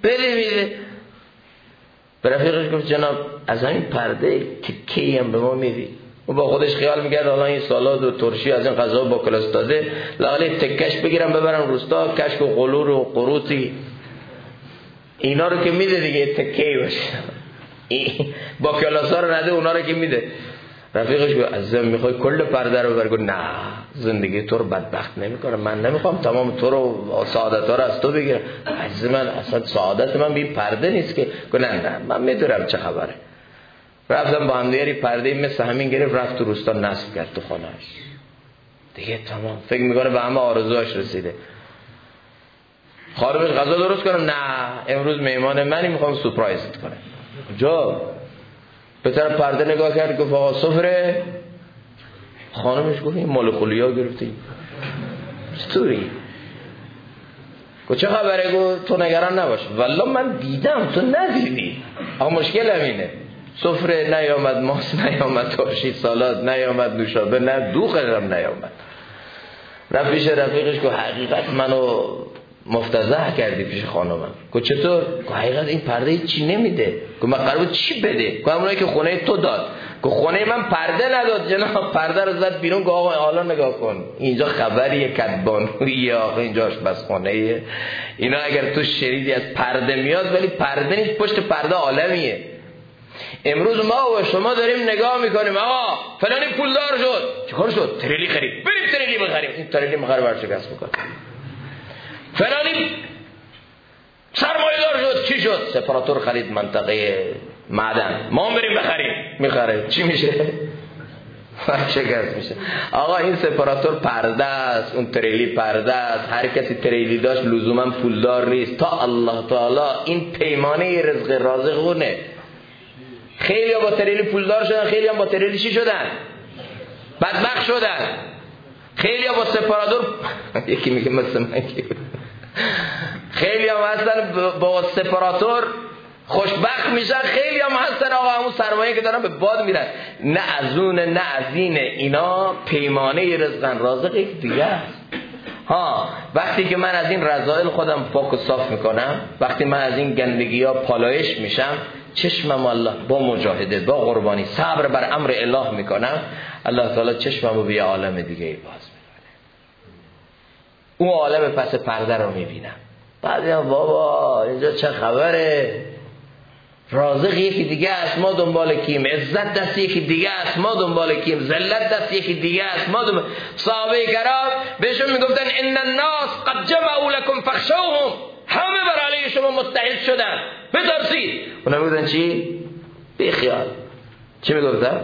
به رفیقش گفت جناب از همین پرده تکی هم به ما میدی. و با خودش خیال میکرد حالا این سالاد و ترشی از این غذا با کلاس داده، لاغل تکش بگیرم ببرم روستا، کشک و قلور و قروتی اینا رو که میده دیگه، تکی باشه با کلاسا رو نده، اونا رو که میده. رفیقش گفت عزیزم میخوای کل پرده رو ببر؟ گفت نه، زندگی تو رو بدبخت نمیکنم، من نمیخوام تمام تو رو سعادت ها رو از تو بگیرم. عزیز من اصلا سعادت من به این پرده نیست که. گفت نه من میدونم چه خبره. رفتم با هم دیگری پرده مثل همین گرفت، رفت تو روستا نصب کرد تو خانه‌اش دیگه. تمام فکر میکنه به همه آرزوهاش رسیده. خانمش غذا درست کنم؟ نه امروز مهمان منی، میخوام سورپرایزت کنم. جا به طرف پرده نگاه کرد، گفت آقا سفره. خانمش گفت این مال خلیا گرفتی چطوری؟ گفت چه خبره؟ گفت تو نگران نباش، والله من دیدم تو ندیدی. آقا مشکل همینه، سفره نیامد، ماست نیامد، ترشی سالاد نیامد، نوشابه نه، دوغم نیامد. رفت پیش رفیقش گفت حقیقت منو مفتضح کردی پیش خانمم. گفت چطور؟ گفت حقیقت این پرده چی نمیده. گفت من قرار بود چی بده؟ گفت همونایی که خونه تو داد. گفت خونه من پرده نداد جناب، پرده رو زد بیرون. گفت آقا حالا نگاه کن، اینجا خبریه کدبانویه، آقا اینجا آشپزخونه‌ایه، اینا اگر تو شنیدی از پرده میاد، ولی پرده نیست، پشت پرده عالمیه. امروز ما و شما داریم نگاه میکنیم آقا فلانی پولدار شد، چیکار شد؟ تریلی خرید، بریم تریلی بخریم. این تریلی مخره ورشکست میکنه. فلانی سرمایه‌دار شد، چی شد؟ سپراتور خرید منطقه معدن، ما هم بریم بخریم، میخره، چی میشه؟ شکست میشه. آقا این سپراتور پرده است، اون تریلی پرده است، هر کسی تریلی داشت لزوما پولدار نیست. تا الله تعالی این پیمانه رزق رازقونه. خیلی ها با تریلی پولدار شدن، خیلی هم با تریلی چی شدن؟ بدبخت شدن. خیلی ها با سپراتور یکی میگه مثل من که خیلی هم هستن با سپراتور خوشبخت میشن، خیلی هم هستن آقا همون سرمایه که دارن به باد میرن. نه از اون نه از این، اینا پیمانه رزق رازق یک دیگه است. ها وقتی که من از این رذائل خودم پاک و صاف میکنم، وقتی من از این گندگی ها پالایش میشم، چشمم الله با مجاهده، با قربانی، صبر بر امر اله میکنم، الله تعالی چشممو به عالم دیگه باز میکنه. اون عالم پس پرده رو میبینم. بعد بابا اینجا چه خبره؟ رازق یکی دیگه است، ما دنبال کیم. عزت دست یکی دیگه است، ما دنبال کیم. ذلت دست یکی دیگه است، ما دنبال. صحابه کرام بهشون میگفتن ان الناس قد جمعوا لكم فاخشوهم، همه بر علیه شما متحد شدن، بترسید. اونا میگفتن چی؟ بی خیال. چی میگفتن؟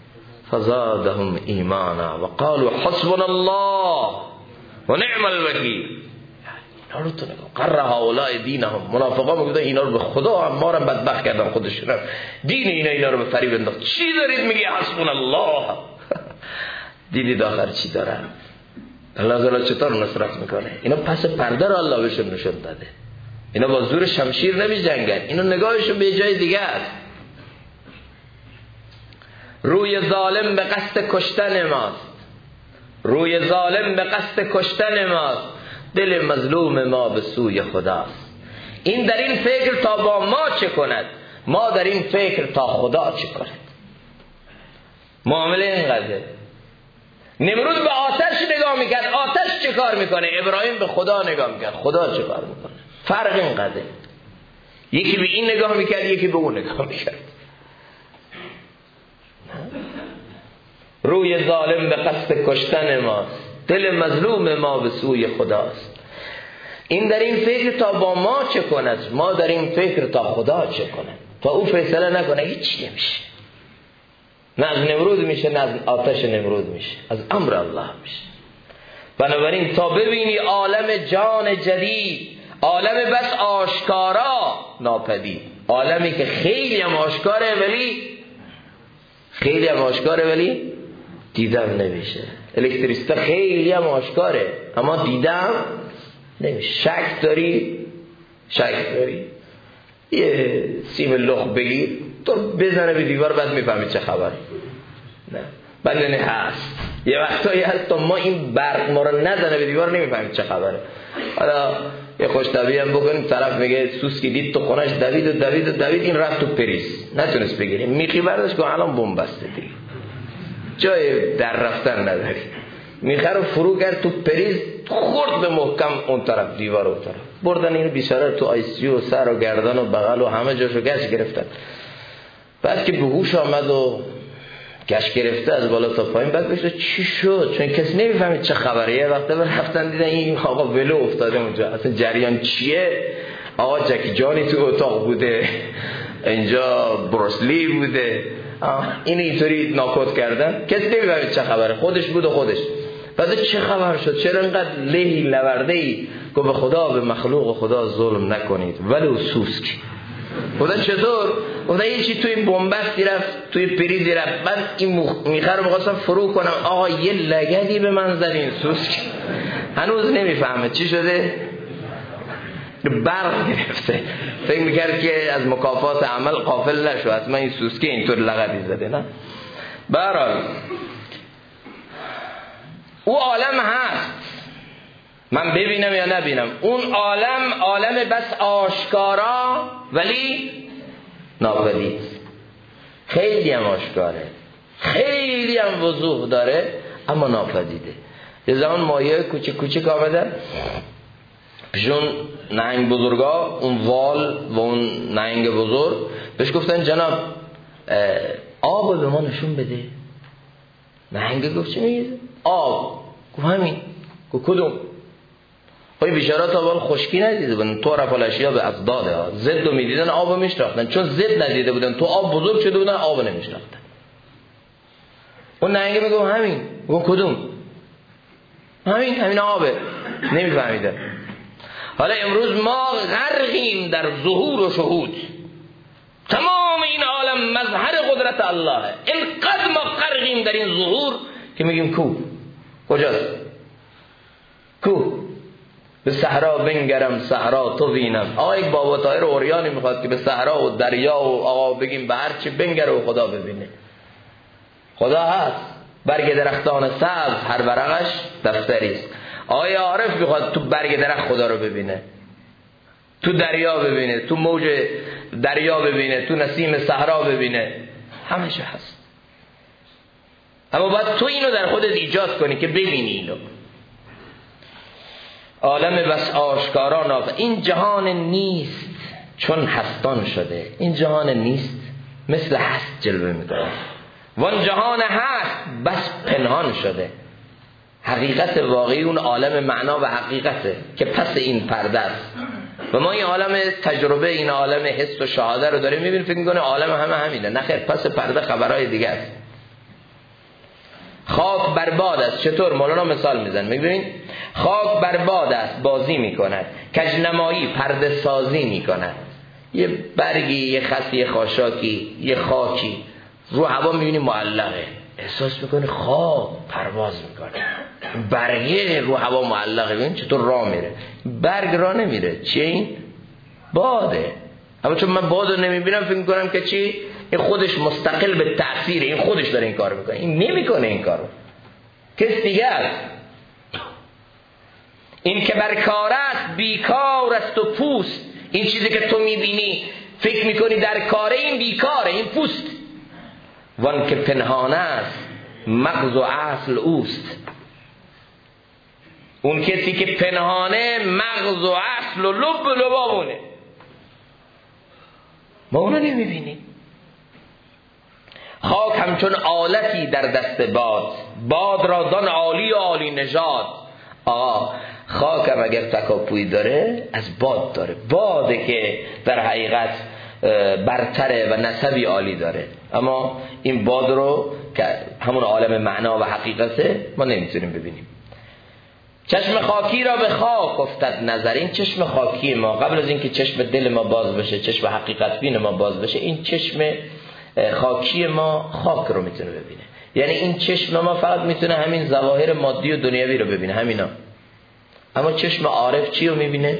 فزادهم ایمانا وقالوا حسبنا الله ونعم الوکیل. اینا رو تو نگاه، قرر هؤلاء دینهم. منافقا میگفتن اینا رو به خدا ما رو بدبخت کردن، خودشون دین اینا رو به فریب انداخت. چی دارید میگی حسبنا الله؟ دیدید آخر چی دارن؟ الله تعالی چطور نصرت میکنه؟ اینا پس پرده رو الله بهشون نشون داده. اینا با زور شمشیر نمیجنگن، اینا نگاهشون به جای دیگه است. روی ظالم به قصد کشتن ماست، روی ظالم به قصد کشتن ماست، دل مظلوم ما به سوی خداست. این در این فکر تا با ما چه کند، ما در این فکر تا خدا چه کند. معامله اینقدره. نمرود به آتش نگاه میکرد، آتش چه کار میکنه؟ ابراهیم به خدا نگاه میکرد، خدا چه کار میکنه؟ فرق اینقدره. یکی به این نگاه میکرد، یکی به اون نگاه میکرد. روی ظالم به قصد کشتن ماست، دل مظلوم ما به سوی خداست. این در این فکر تا با ما چه کند، ما در این فکر تا خدا چه کند. تا او فیصله نکنه هیچ نمیشه. نه از نمرود میشه، نه از آتش نمرود میشه، از امر الله میشه. بنابراین تا ببینی عالم جان جدید، عالم بس آشکارا ناپدید، عالمی که خیلی هم آشکاره ولی دیدم نمیشه. الکتریسیته خیلی هم آشکاره اما دیدم نمیشه. شک داری یه سیم لخ بگیر تو بزنه به دیوار، بعد میفهمی چه خبر. نه بلنه هست، یه وقتایی هست تا ما این برق ما رو نزنه به دیوار نمیفهمیم چه خبره. حالا یه خوشطبعی هم بکنیم، طرف میگه سوسکی دید تو خونش دوید این رفت تو پریز نتونست بگیریم، میخی برداشت که الان بمب بسته دیگه، جای در رفتن نداری. میخه رو فرو کرد تو پریز، خورد به محکم اون طرف دیوار اون طرف. بردن این بیچاره تو آی سی و سر و گردن و بغل و همه جاشو گشت گرفتن. بعد که به هوش آمد و گشت گرفته از بالا تا پایین، بعد بهش چی شد؟ چون کسی نمیفهمید چه خبره. یه وقته رفتن دیدن این آقا ولو افتاده اونجا، اصلا جریان چیه؟ آقا جکی جانی تو اتاق بوده، اینجا بروسلی بوده، این اینطوری ناکوت کردن، کسی نمیفهمید چه خبره، خودش بود و خودش. بعد چه خبر شد؟ چرا اینقدر لهی لورده ای؟ که به خدا، به مخلوق خدا ظلم نکنید ولو سوسکی. خدا چطور؟ گفتن یه چی توی بنبستی رفت، توی پریزی رفت، من این میخه رو میخواستم فرو کنم، آقا یه لگدی به من زدین سوسک. هنوز نمیفهمه چی شده، برق گرفته، فکر میکرد که از مکافات عمل غافل نشو، حتما این سوسکه اینطور لگدی زده. نه برحال او عالم هست، من ببینم یا نبینم، اون عالم بس آشکارا ولی ناپدید، خیلی هم آشکاره، خیلی هم وضوح داره اما ناپدیده. یه زمان مایه کوچک کوچک آمدن پیشون نهنگ بزرگا، اون وال و اون نهنگ بزرگ، بهش گفتن جناب آب به ما نشون بده. نهنگ گفت چی میگید؟ آب. گفت همین. گفت کدوم؟ خب بیچاره تا حالا خشکی ندیده بودن، تو رفالشیا به از داده ها زد رو میدیدن آب میشناختن، چون زد ندیده بودن تو آب بزرگ شده بودن آب نمیشناختن. اون نهنگ میگه همین. گفت کدوم؟ همین آبه. نمیفهمیدن. حالا امروز ما غرقیم در ظهور و شهود، تمام این عالم مظهر قدرت الله، اینقدر ما غرقیم در این ظهور که میگیم کو کجاست؟ کو به صحرا بنگرم صحرا تو بینم. آقا یک بابا طاهر اوریانی میخواد که به صحرا و دریا و آقا بگیم به هر چی بنگره و خدا ببینه. خدا هست، برگ درختان سبز هر ورقش دفتری است. آقای عارف میخواد تو برگ درخت خدا رو ببینه، تو دریا ببینه، تو موج دریا ببینه، تو نسیم صحرا ببینه، همشه هست. اما باید تو اینو در خودت ایجاد کنی که ببینی اینو. عالم بس آشکارا ناف، این جهان نیست چون هستان شده. این جهان نیست مثل هست جلوه میکنه، وان جهان هست بس پنهان شده. حقیقت واقعی اون عالم معنا و حقیقته که پس این پرده است. و ما این عالم تجربه، این عالم حس و شهاده رو داریم میبینیم، فکر میکنه عالم همینه. نه خیر، پس پرده خبرهای دیگه است. خاک برباد است. چطور؟ مولانا مثال میزن، میبینید خاک برباد است بازی میکند، کجنمایی پرده سازی میکند. یه برگی، یه خسی، یه خاشاکی، یه خاکی رو هوا میبینی معلقه، احساس میکنی خاک پرواز میکنه. برگه رو هوا معلقه، ببین چطور راه میره. برگ راه نمیره، چیه این؟ باده. اما چون من باد رو نمیبینم فکر میکنم که چی؟ این خودش مستقل به تأثیره، این خودش داره این کار میکنه. این نمیکنه این کارو، کس دیگه است. این که بر کار است بیکار است و پوست. این چیزی که تو میبینی فکر میکنی در کاره، این بیکاره، این پوست. وان که پنهانه است مغز و اصل اوست. اون کسی که پنهانه مغز و اصل و لب و لبامونه، ما اونو نمیبینیم. خاک همچون آلتی در دست باد، باد را دان عالی و عالی نژاد. آقا خاک هم اگر تکاپویی داره از باد داره، باده که در حقیقت برتره و نسبی عالی داره. اما این باد رو که همون عالم معنا و حقیقته ما نمیتونیم ببینیم. چشم خاکی را به خاک افتد نظر. این چشم خاکی ما قبل از اینکه چشم دل ما باز بشه، چشم حقیقت بین ما باز بشه، این چشم خاکی ما خاک رو میتونه ببینه. یعنی این چشم ما فقط میتونه همین ظواهر مادی و دنیوی رو ببینه، همینا. اما چشم عارف چی رو میبینه؟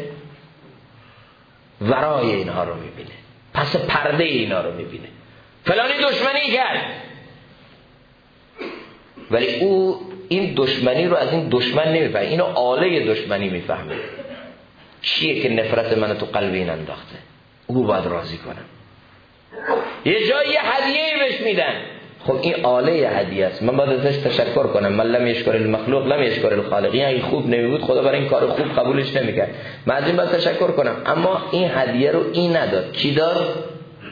ورای اینها رو میبینه، پس پرده اینا رو میبینه. فلانی دشمنی کرد، ولی او این دشمنی رو از این دشمن نمیفهمه، اینو آله دشمنی میفهمه. چیه که نفرت منو تو قلب این انداخته؟ او باید راضی کنم. یه جایی یه هدیه بهش میدن، خب این آله هدیه است، من باید ازش تشکر کنم. من لم یشکر المخلوق لم یشکر الخالق. این خوب نمیبود خدا برای این کار خوب قبولش نمیکرد، من از این باید تشکر کنم. اما این هدیه رو این نداد. کی داد؟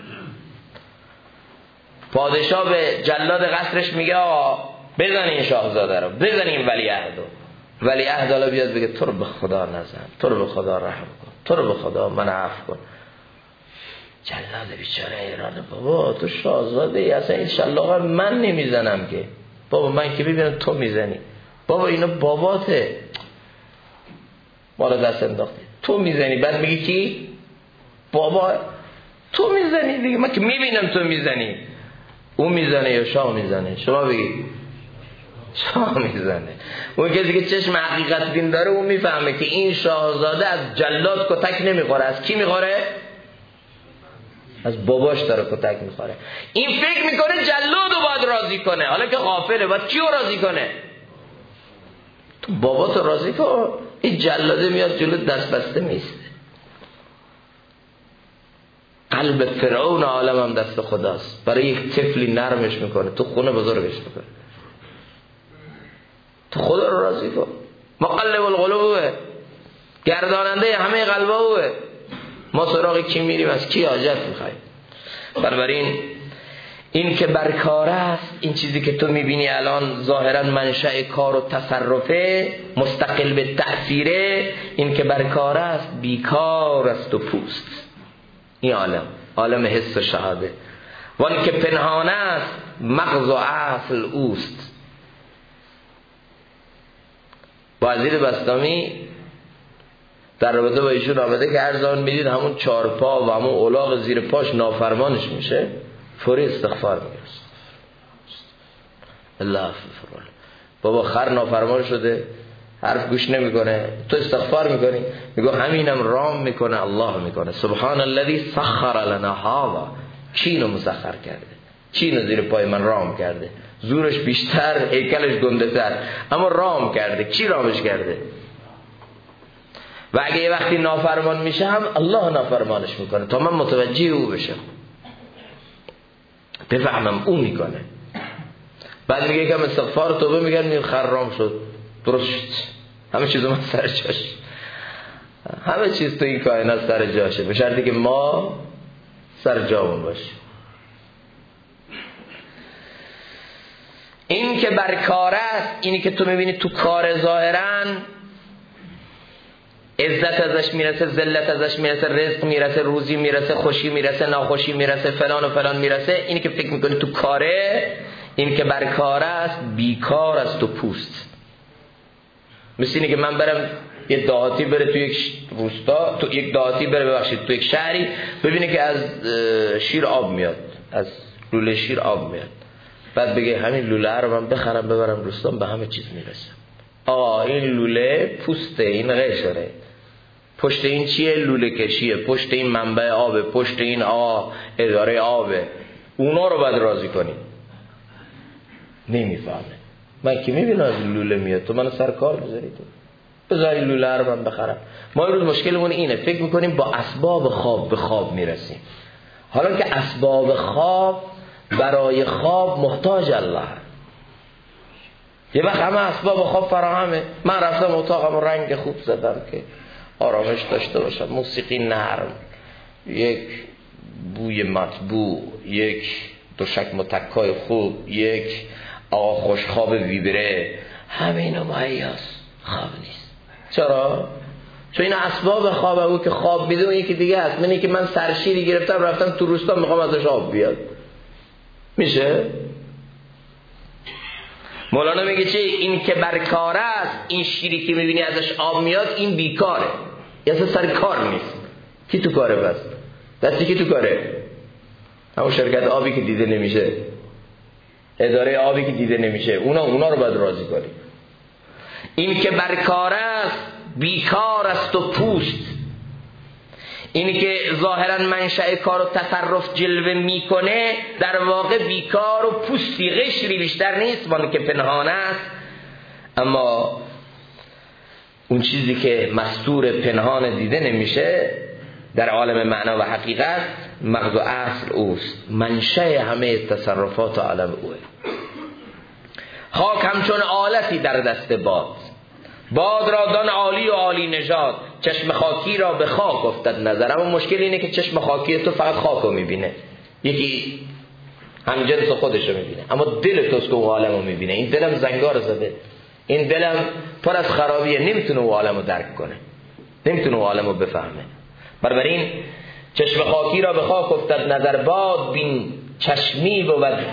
پادشاه به جلاد قصرش میگه آقا بزن این شاهزاده رو، بزن این ولیعهد رو. ولیعهد حالا بیاد بگه تو رو به خدا نزن، تو رو به خدا رحم کن، تو رو به خدا من عفو کن. جلاد بیچاره ایران، بابا تو شاهزاده ای، اصلا این شلاقه من نمیزنم که. بابا من که ببینم تو میزنی، بابا اینو باباته، ما رو دست انداختی، تو میزنی. بعد میگی کی؟ بابا تو میزنی دیگه، من که میبینم تو میزنی. اون میزنه یا شاه میزنه؟ شما بگید. شاه میزنه. اون کسی که چشم حقیقت بین داره اون میفهمه که این شاهزاده از جلاد کتک نمیخوره. از کی میخوره؟ از باباش داره کتک میخوره. این فکر میکنه جلاد رو باید راضی کنه، حالا که غافله. باید کیو راضی کنه؟ تو بابا تو راضی کن. این جلاده میاد جلو دست بسته میسته. قلب فرعون عالم هم دست خداست. برای یک طفلی نرمش میکنه، تو خونه بزرگش میکنه. تو خدا رو راضی کن. مقلب القلوبه، گرداننده همه قلبا اوه. ما سراغ کی میریم؟ از کی حاجت میخوایم؟ بنابراین این که برکار است، این چیزی که تو میبینی الان ظاهرا منشأ کار و تصرفه، مستقل به تأثیره، این که برکار است بیکار است و پوست. این عالم حس و شهاده. وان که پنهان است مغز و اصل اوست. وزیر بسطامی در رابطه با ایشون آمده که هر زمان میدید همون چارپا و همون الاغ زیر پاش نافرمانش میشه، فوری استغفار میگه. الله فرمان. بابا خر نافرمان شده، حرف گوش نمیکنه، تو استغفار میکنی؟ میگه همینم رام میکنه، الله میکنه. سبحان الذی سخر لنا هذا. کی اینو مسخر کرده؟ کی اینو زیر پای من رام کرده؟ زورش بیشتر، هیکلش گنده تر، اما رام کرده. کی رامش کرده؟ و اگه یه وقتی نافرمان میشه هم الله نافرمانش میکنه تا من متوجه او بشم، بفهمم او میکنه. بعد میگه یکم استغفار توبه میگن میگه خرام شد، درست شد، همه چیز من سر جاش. همه چیز تو این کائنات سر جاشه، به شرطی که ما سر جامون باشیم. این که برکار است، اینی که تو میبینی تو کار ظاهرا عزت ازش میرسه، ذلت ازش میرسه، رزق میرسه، روزی میرسه، خوشی میرسه، ناخوشی میرسه، فلان و فلان میرسه، اینی که فکر میکنی تو کاره، این که برکار است بیکار است و پوست. مثل اینه که من برم یه دهاتی بره تو یک روستا، تو یک دهاتی بره ببخشید تو یک شهری، ببینه که از شیر آب میاد، از لوله شیر آب میاد، بعد بگه همین لوله رو من بخرم ببرم روستان به همه چیز میرسم. این لوله پوسته، این قشره، پشت این چیه؟ لوله کشیه، پشت این منبع آبه، پشت این اداره آبه. اونا رو باید راضی کنی. نمیفهمه. من که میبینم از لوله میاد، تو منو سر کار بذاری، تو بذاری لوله رو من بخرم. ما امروز مشکلمون اینه، فکر میکنیم با اسباب خواب به خواب میرسیم، حالا که اسباب خواب برای خواب محتاج الله. یه وقت همه اسباب خواب فراهمه، من رفتم اتاقم رنگ خوب زدم که آرامش داشته باشم، موسیقی نرم، یک بوی مطبوع، یک دوشک متکای خوب، یک آقا خوشخواب ویبره، همه اینا مهیاست، خواب نیست. چرا؟ چون این اسباب خوابه. او که خواب میده اون یکی دیگه هست. منی که من سرشیری گرفتم رفتم تو روستا میخوام ازش آب بیاد، میشه؟ مولانا میگه چه؟ این که برکار است، این شیری که میبینی ازش آب میاد این بیکاره، یا اصلا سر کار نیست. کی تو کاره پس؟ دستی کی تو کاره؟ همون شرکت آبی که دیده نمیشه، اداره آبی که دیده نمیشه، اونا رو باید راضی کنی. این که برکار است بیکار است و پوست. اینی که ظاهرا منشأ کار و تصرف جلوه میکنه در واقع بیکار و پوستی، قشری بیشتر نیست، وان که پنهان است. اما اون چیزی که مستور پنهان دیده نمیشه در عالم معنا و حقیقت، مغز و اصل اوست، منشأ همه تصرفات عالم اوه. خاک همچون آلتی در دست باد را دان عالی و عالی نژاد، چشم خاکی را به خاک افتد نظر. اما مشکل اینه که چشم خاکی تو فقط خاک رو میبینه، یکی هم جنس خودش رو میبینه، اما دل توست که اون عالم رو میبینه. این دلم زنگار زده، این دلم پر از خرابیه، نمیتونه اون عالم رو درک کنه، نمیتونه اون عالم رو بفهمه. بنابراین چشم خاکی را به خاک افتد نظر، باد بین چشمی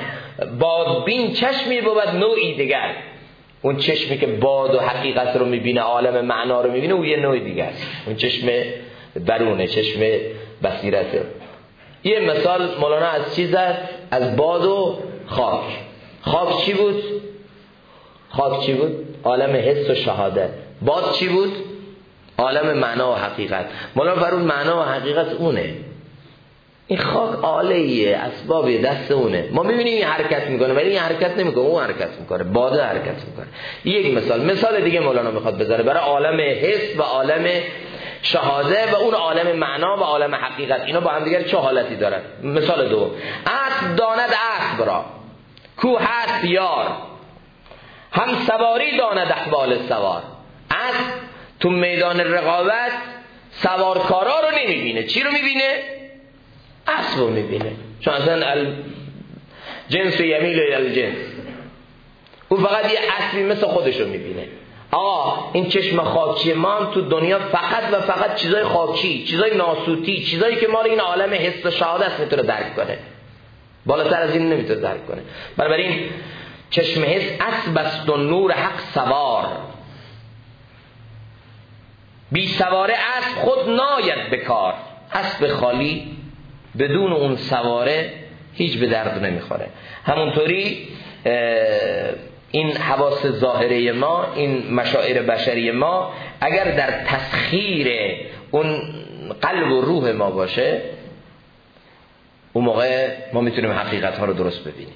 بود نوعی دیگر. اون چشمی که باد و حقیقت رو میبینه، عالم معنا رو میبینه، اون یه نوع دیگه است. اون چشم برونه، چشم بصیرته. یه مثال مولانا از چی زد؟ از باد و خاک. خاک چی بود؟ خاک چی بود؟ عالم حس و شهادت. باد چی بود؟ عالم معنا و حقیقت. مولانا فرمود معنا و حقیقت اونه. این خاک آلهیه، اسبابی دست اونه. ما میبینیم این حرکت میکنه ولی این حرکت نمیکنه، اون حرکت میکنه، باده حرکت میکنه. یک مثال دیگه مولانا میخواد بذاره برای عالم حس و عالم شهاده و اون عالم معنا و عالم حقیقت. اینا با هم دیگر چه حالتی دارن؟ مثال دو، اسب داند اسب را کو هست یار، هم سواری داند احوال سوار. اسب تو میدان رقابت سوارکارا رو نمیبینه. چی رو میبینه؟ اسب رو میبینه، چون اصلا جنس و یمیل و الجنس، او فقط یه اسبی مثل خودش رو میبینه. این چشم خاکی ما هم تو دنیا فقط و فقط چیزای خاکی، چیزای ناسوتی، چیزایی که ما رو این عالم حس و شهادت میتونه درک کنه، بالاتر از این نمیتونه درک کنه. بنابراین چشم حس اسب است و نور حق سوار، بی سواره اسب خود ناید بکار. اسب خالی بدون اون سواره هیچ به درد نمیخوره. همونطوری این حواس ظاهره ما، این مشاعر بشری ما اگر در تسخیر اون قلب و روح ما باشه، اون موقع ما میتونیم حقیقت ها رو درست ببینیم.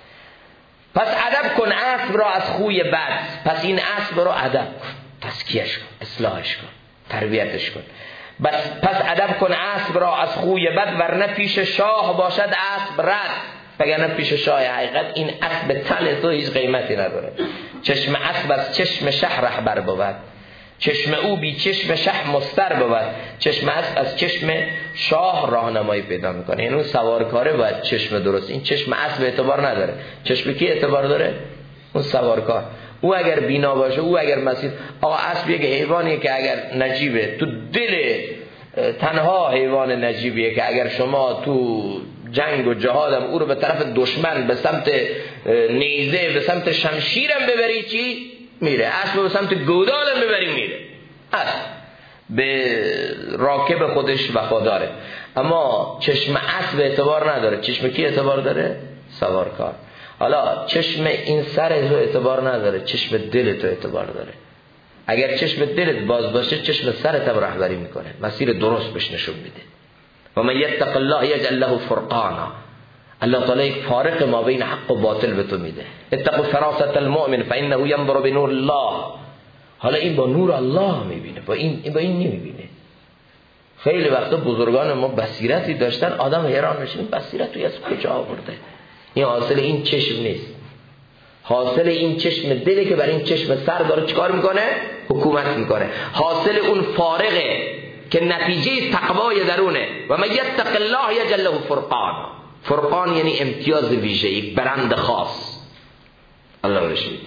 پس ادب کن اسب را از خوی بد. پس این اسب رو ادب کن، تزکیه‌اش کن، اصلاحش کن، تربیتش کن. پس ادب کن اسب را از خوی بد، ورنه پیش شاه باشد اسب رد. وگرنه پیش شاه حقیقت این اسب تن تو هیچ قیمتی نداره. چشم اسب از چشم شه رهبر بود، چشم او بی چشم شه مستر بود. چشم اسب از چشم شاه راهنمایی پیدا میکنه. یعنی اون سوارکاره باید چشم درست. این چشم اسب اعتبار نداره. چشم کی اعتبار داره؟ اون سوارکار. او اگر بینا باشه، او اگر مسیر. اسب یک حیوانیه که اگر نجیبه، تو دل تنها حیوان نجیبیه که اگر شما تو جنگ و جهادم او رو به طرف دشمن به سمت نیزه، به سمت شمشیرم ببری، چی؟ میره. اسب به سمت گودالم ببری میره. اسب به راکب خودش وفاداره. اما چشم اسب اعتبار نداره. چشم کی اعتبار داره؟ سوارکار. حالا چشم این سر تو اعتبار نداره، چشم دل تو اعتبار داره. اگر چشم دلت باز باشه، چشم سرت هم رهبری میکنه، مسیر درست بهش نشون میده. و من یتق الله یجعل له فرقانا. الله تعالی یک فارق ما بین حق و باطل به تو میده. اتقوا فراست المؤمن فانه ينظر بنور الله. حالا این با نور الله میبینه، با این نمیبینه. خیلی وقتا بزرگان ما بصیرتی داشتن، آدم حیران میشه این بصیرت تو از کجا آورده؟ این حاصل این چشم نیست، حاصل این چشم دله که برای این چشم سر داره چیکار میکنه؟ حکومت میکنه. حاصل اون فارقه که نتیجه تقوای درونه. و من یتق الله یجعل له فرقان. فرقان یعنی امتیاز ویژه، یک برند خاص. الله رشید.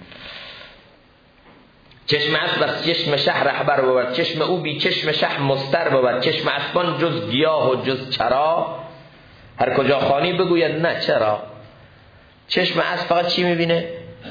چشم اسب از چشم شه رهبر بود، چشم او بی چشم شه مستر بود. چشم اسبان جز گیاه و جز چرا، هر کجا خوانی بگوید نه چرا. چشم اسب فقط چی میبینه؟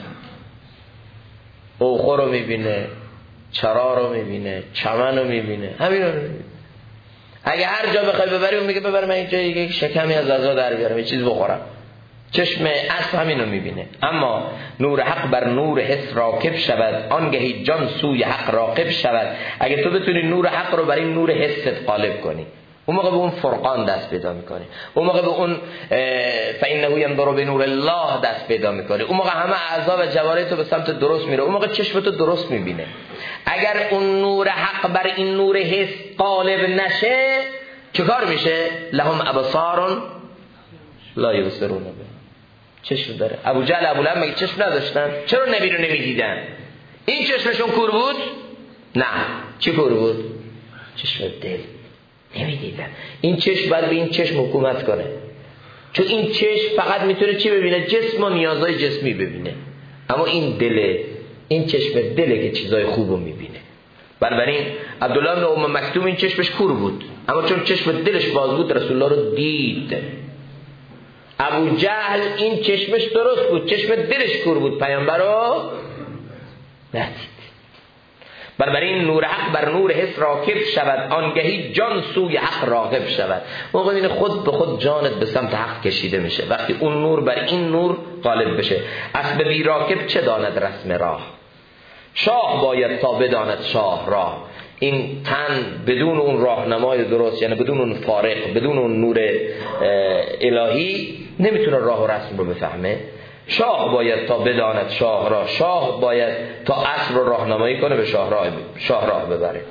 اوخور رو میبینه، چرا رو میبینه، چمن رو میبینه، همین رو میبینه. اگه هر جا بخوای ببری اون میگه ببر من اینجا یک شکمی از غذا در بیارم، یه چیز بخورم. چشم اسب همین رو میبینه. اما نور حق بر نور حس راکب شود، آنگهی جان سوی حق راکب شود. اگه تو بتونی نور حق رو بر این نور حست غالب کنی، اون موقع به اون فرقان دست پیدا میکنی. اون موقع به اون فإنه ينظر بنور الله دست پیدا میکنی. اون موقع همه اعضا و جوارح تو به سمت درست میره. اون موقع چشم تو درست میبینه. اگر اون نور حق بر این نور حس غالب نشه، چه کار میشه؟ لهم ابصار لا یبصرون بها. چشم داره. ابو جهل ابو لهب مگه چشم نداشتن؟ چرا نبی رو نمیدیدن؟ این چشمشون کور بود؟ نه. چی کور بود؟ چشم دل. نمیدیدن. این چشم باید به این چشم حکومت کنه، چون این چشم فقط میتونه چی ببینه؟ جسم و نیازهای جسمی ببینه. اما این دله، این چشم دله که چیزای خوبو میبینه. بنابراین عبدالله بن ام مکتوم این چشمش کور بود، اما چون چشم دلش باز بود رسول الله رو دید. ابو جهل این چشمش درست بود، چشم دلش کور بود، پیامبر رو ندید. بنابراین نور حق بر نور حس راکب شود، آنگهی جان سوی حق راغب شود. موقع این خود به خود جانت به سمت حق کشیده میشه وقتی اون نور بر این نور غالب بشه. اسب بی راکب چه داند رسم راه، شاه باید تا بداند شاه راه. این تن بدون اون راهنمای درست، یعنی بدون اون فارق، بدون اون نور الهی نمیتونه راه و رسم رو بفهمه. شاه باید تا بداند شاه راه، شاه باید تا اسب رو راهنمایی کنه به شاه راه ببره.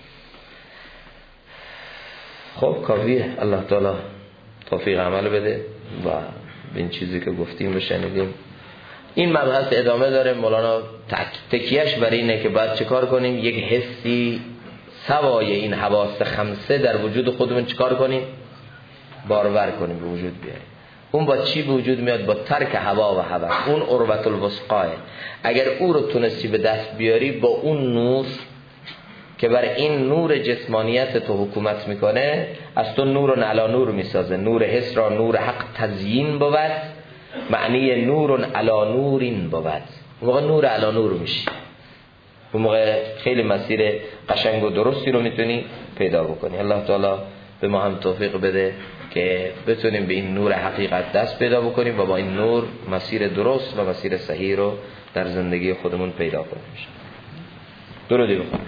خب کافیه. الله تعالی توفیق عمل بده و این چیزی که گفتیم بشنیدیم. این مبحث ادامه داره. مولانا تکیهش بر اینه که باید چیکار کنیم؟ یک حسی سوای این حواس خمسه در وجود خودمون چیکار کنیم؟ بارور کنیم، به وجود بیاریم. اون با چی به وجود میاد؟ با ترک هوا و هوس. اون عروة الوثقا. اگر او رو تونستی به دست بیاری با اون نور که بر این نور جسمانیت تو حکومت میکنه، از تو نور علی نور میسازه. نور حس را نور حق تزیین بود، معنی نور علی نورین بود. اون موقع نور علی نور میشی، اون موقع خیلی مسیر قشنگ و درستی رو میتونی پیدا بکنی. الله تعالی به ما هم توفیق بده که بتونیم به این نور حقیقت دست پیدا بکنیم و با این نور مسیر درست و مسیر صحیح رو در زندگی خودمون پیدا کنیم. درودی بخونیم.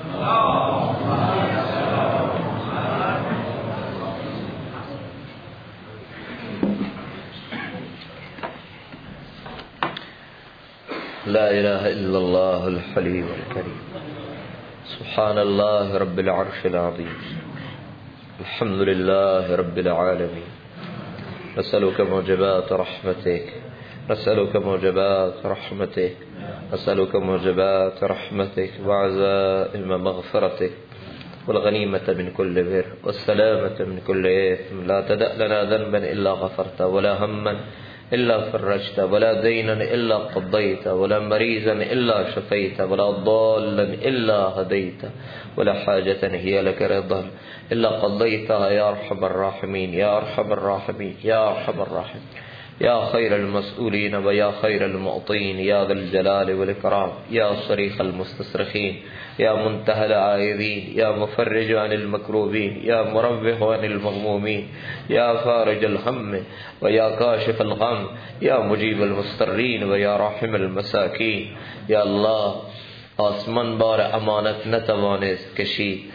لا اله الا الله الحليم الكريم سبحان الله رب العرش العظيم الحمد لله رب العالمين نسألك موجبات رحمتك نسألك موجبات رحمتك نسألك موجبات رحمتك وعزائم مغفرتك والغنيمة من كل بر والسلامة من كل إثم. لا تدع لنا ذنبا إلا غفرت ولا هما إلا فرجت ولا دينا إلا قضيت ولا مريضا إلا شفيت ولا ضالا إلا هديت ولا حاجة هي لك رضا إلا قضيتها يا أرحم الراحمين يا أرحم الراحمين يا أرحم الراحمين يا خير المسؤولين ويا خير المعطين يا ذا الجلال والإكرام يا صريخ المستصرخين يا منتهى العائذين يا مفرج عن المكروبين يا مرفه عن المغمومين يا فارج الهم ويا كاشف الغم يا مجيب المضطرين ويا راحم المساكين. يا الله آسمان بار امانت نتوانست کشید،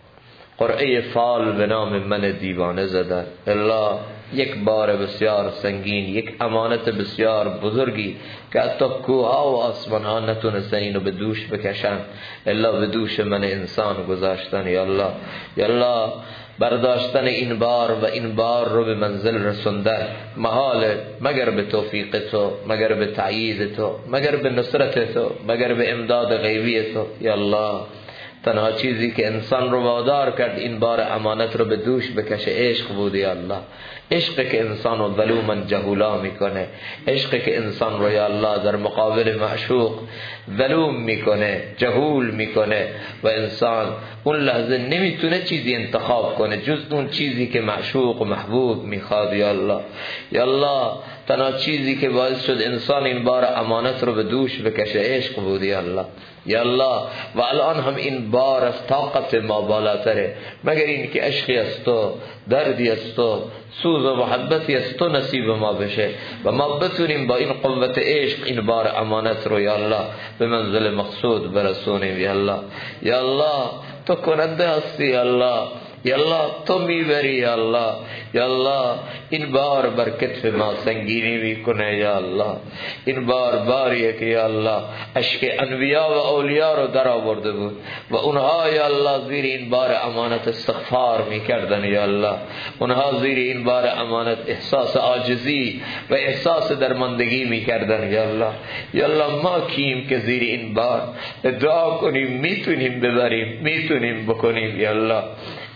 قرعه فال به نام من دیوانه زدن. الله یک بار بسیار سنگین، یک امانت بسیار بزرگی که حتی کوها و آسمان ها نتونستن اینو به دوش بکشن، الا به دوش من انسان گذاشتن. یا الله یا الله برداشتن این بار و این بار رو به منزل رسوندن محال مگر به توفیق تو، مگر به تأیید تو، مگر به نصرت تو، مگر به امداد غیبی تو. یا الله تنها چیزی که انسان رو وادار کرد این بار امانت رو به دوش بکشه عشق بود. یا الله عشق که انسان رو ظلوما جهولا میکنه، عشق که انسان رو یا الله در مقابل معشوق ظلوم میکنه، جهول میکنه و انسان اون لحظه نمیتونه چیزی انتخاب کنه جز اون چیزی که معشوق و محبوب میخواد. یا الله یا الله تنها چیزی که باعث شد انسان این بار امانت رو به دوش بکشه عشق بود. یا الله یا الله و الان هم این بار از طاقت ما بالاتره، مگر این که عشقی از تو، دردی از تو، سوز و محبتی از تو نصیب ما بشه و ما بتونیم با این قوت عشق این بار امانت رو یا الله به منزل مقصود برسونیم. یا الله یا الله تو کننده هستی. یا الله یا الله تو میبری. یا الله یا الله این بار بر کتف ما سنگینی میکنه. یا الله این بار باریه که یا الله اشک انبیا و اولیاء رو در آورده بود و اونها یا الله زیر این بار امانت استغفار میکردن. یا الله اونها زیر این بار امانت احساس عاجزی و احساس درماندگی میکردن. یا الله یا الله ما کیم که زیر این بار دعا کنیم میتونیم ببریم، میتونیم بکنیم. یا الله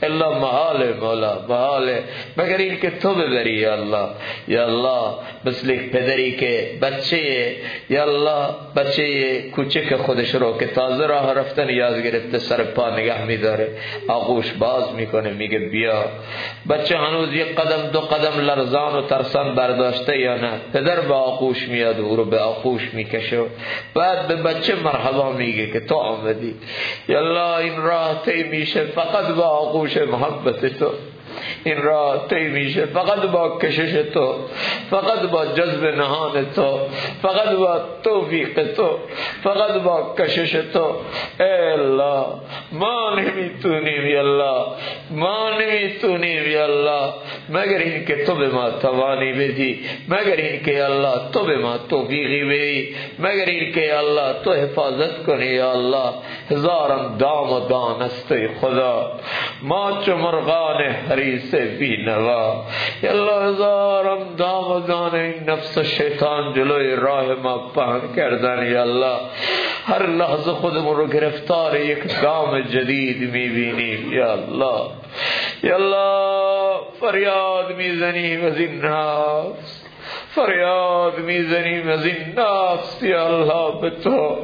الا محال مولا محال، مگر این که تو ببری یا الله. یا الله مثل یک پدری که بچه یا الله بچه کوچک خودش رو که تازه راه رفتن یاد گرفته سر پا نگه میداره، آغوش باز میکنه میگه بیا. بچه هنوز یک قدم دو قدم لرزان و ترسان برداشته یا نه، پدر به آغوش میاد او رو به آغوش میکشه، بعد به بچه مرحبا میگه که تو آمدی. یا الله این راه طی میشه فقط با آغوش محبت تو، این راه طی میشه فقط با کشش تو، فقط با جذب نهان تو، فقط با توفیق تو، فقط با کشش تو. ای الله ما نمیتونیم یا الله، ما نمیتونیم یا الله مگر این که تو به ما توانی بدی، مگر این که یا الله تو به ما توفیقی بدی، مگر این که یا الله تو حفاظت کنی یا الله. هزاران دام و دانست خدا، ما چو مرغان حریص بی نوا. یا الله هزاران دام و دانه این نفس و شیطان جلوی راه ما پهن کردن یا الله. هر لحظه خودمون رو گرفتار یک دام جدید میبینیم یا الله. یا الله فریاد میزنیم از این نفس، فریاد میزنیم از این نفس یا الله به تو،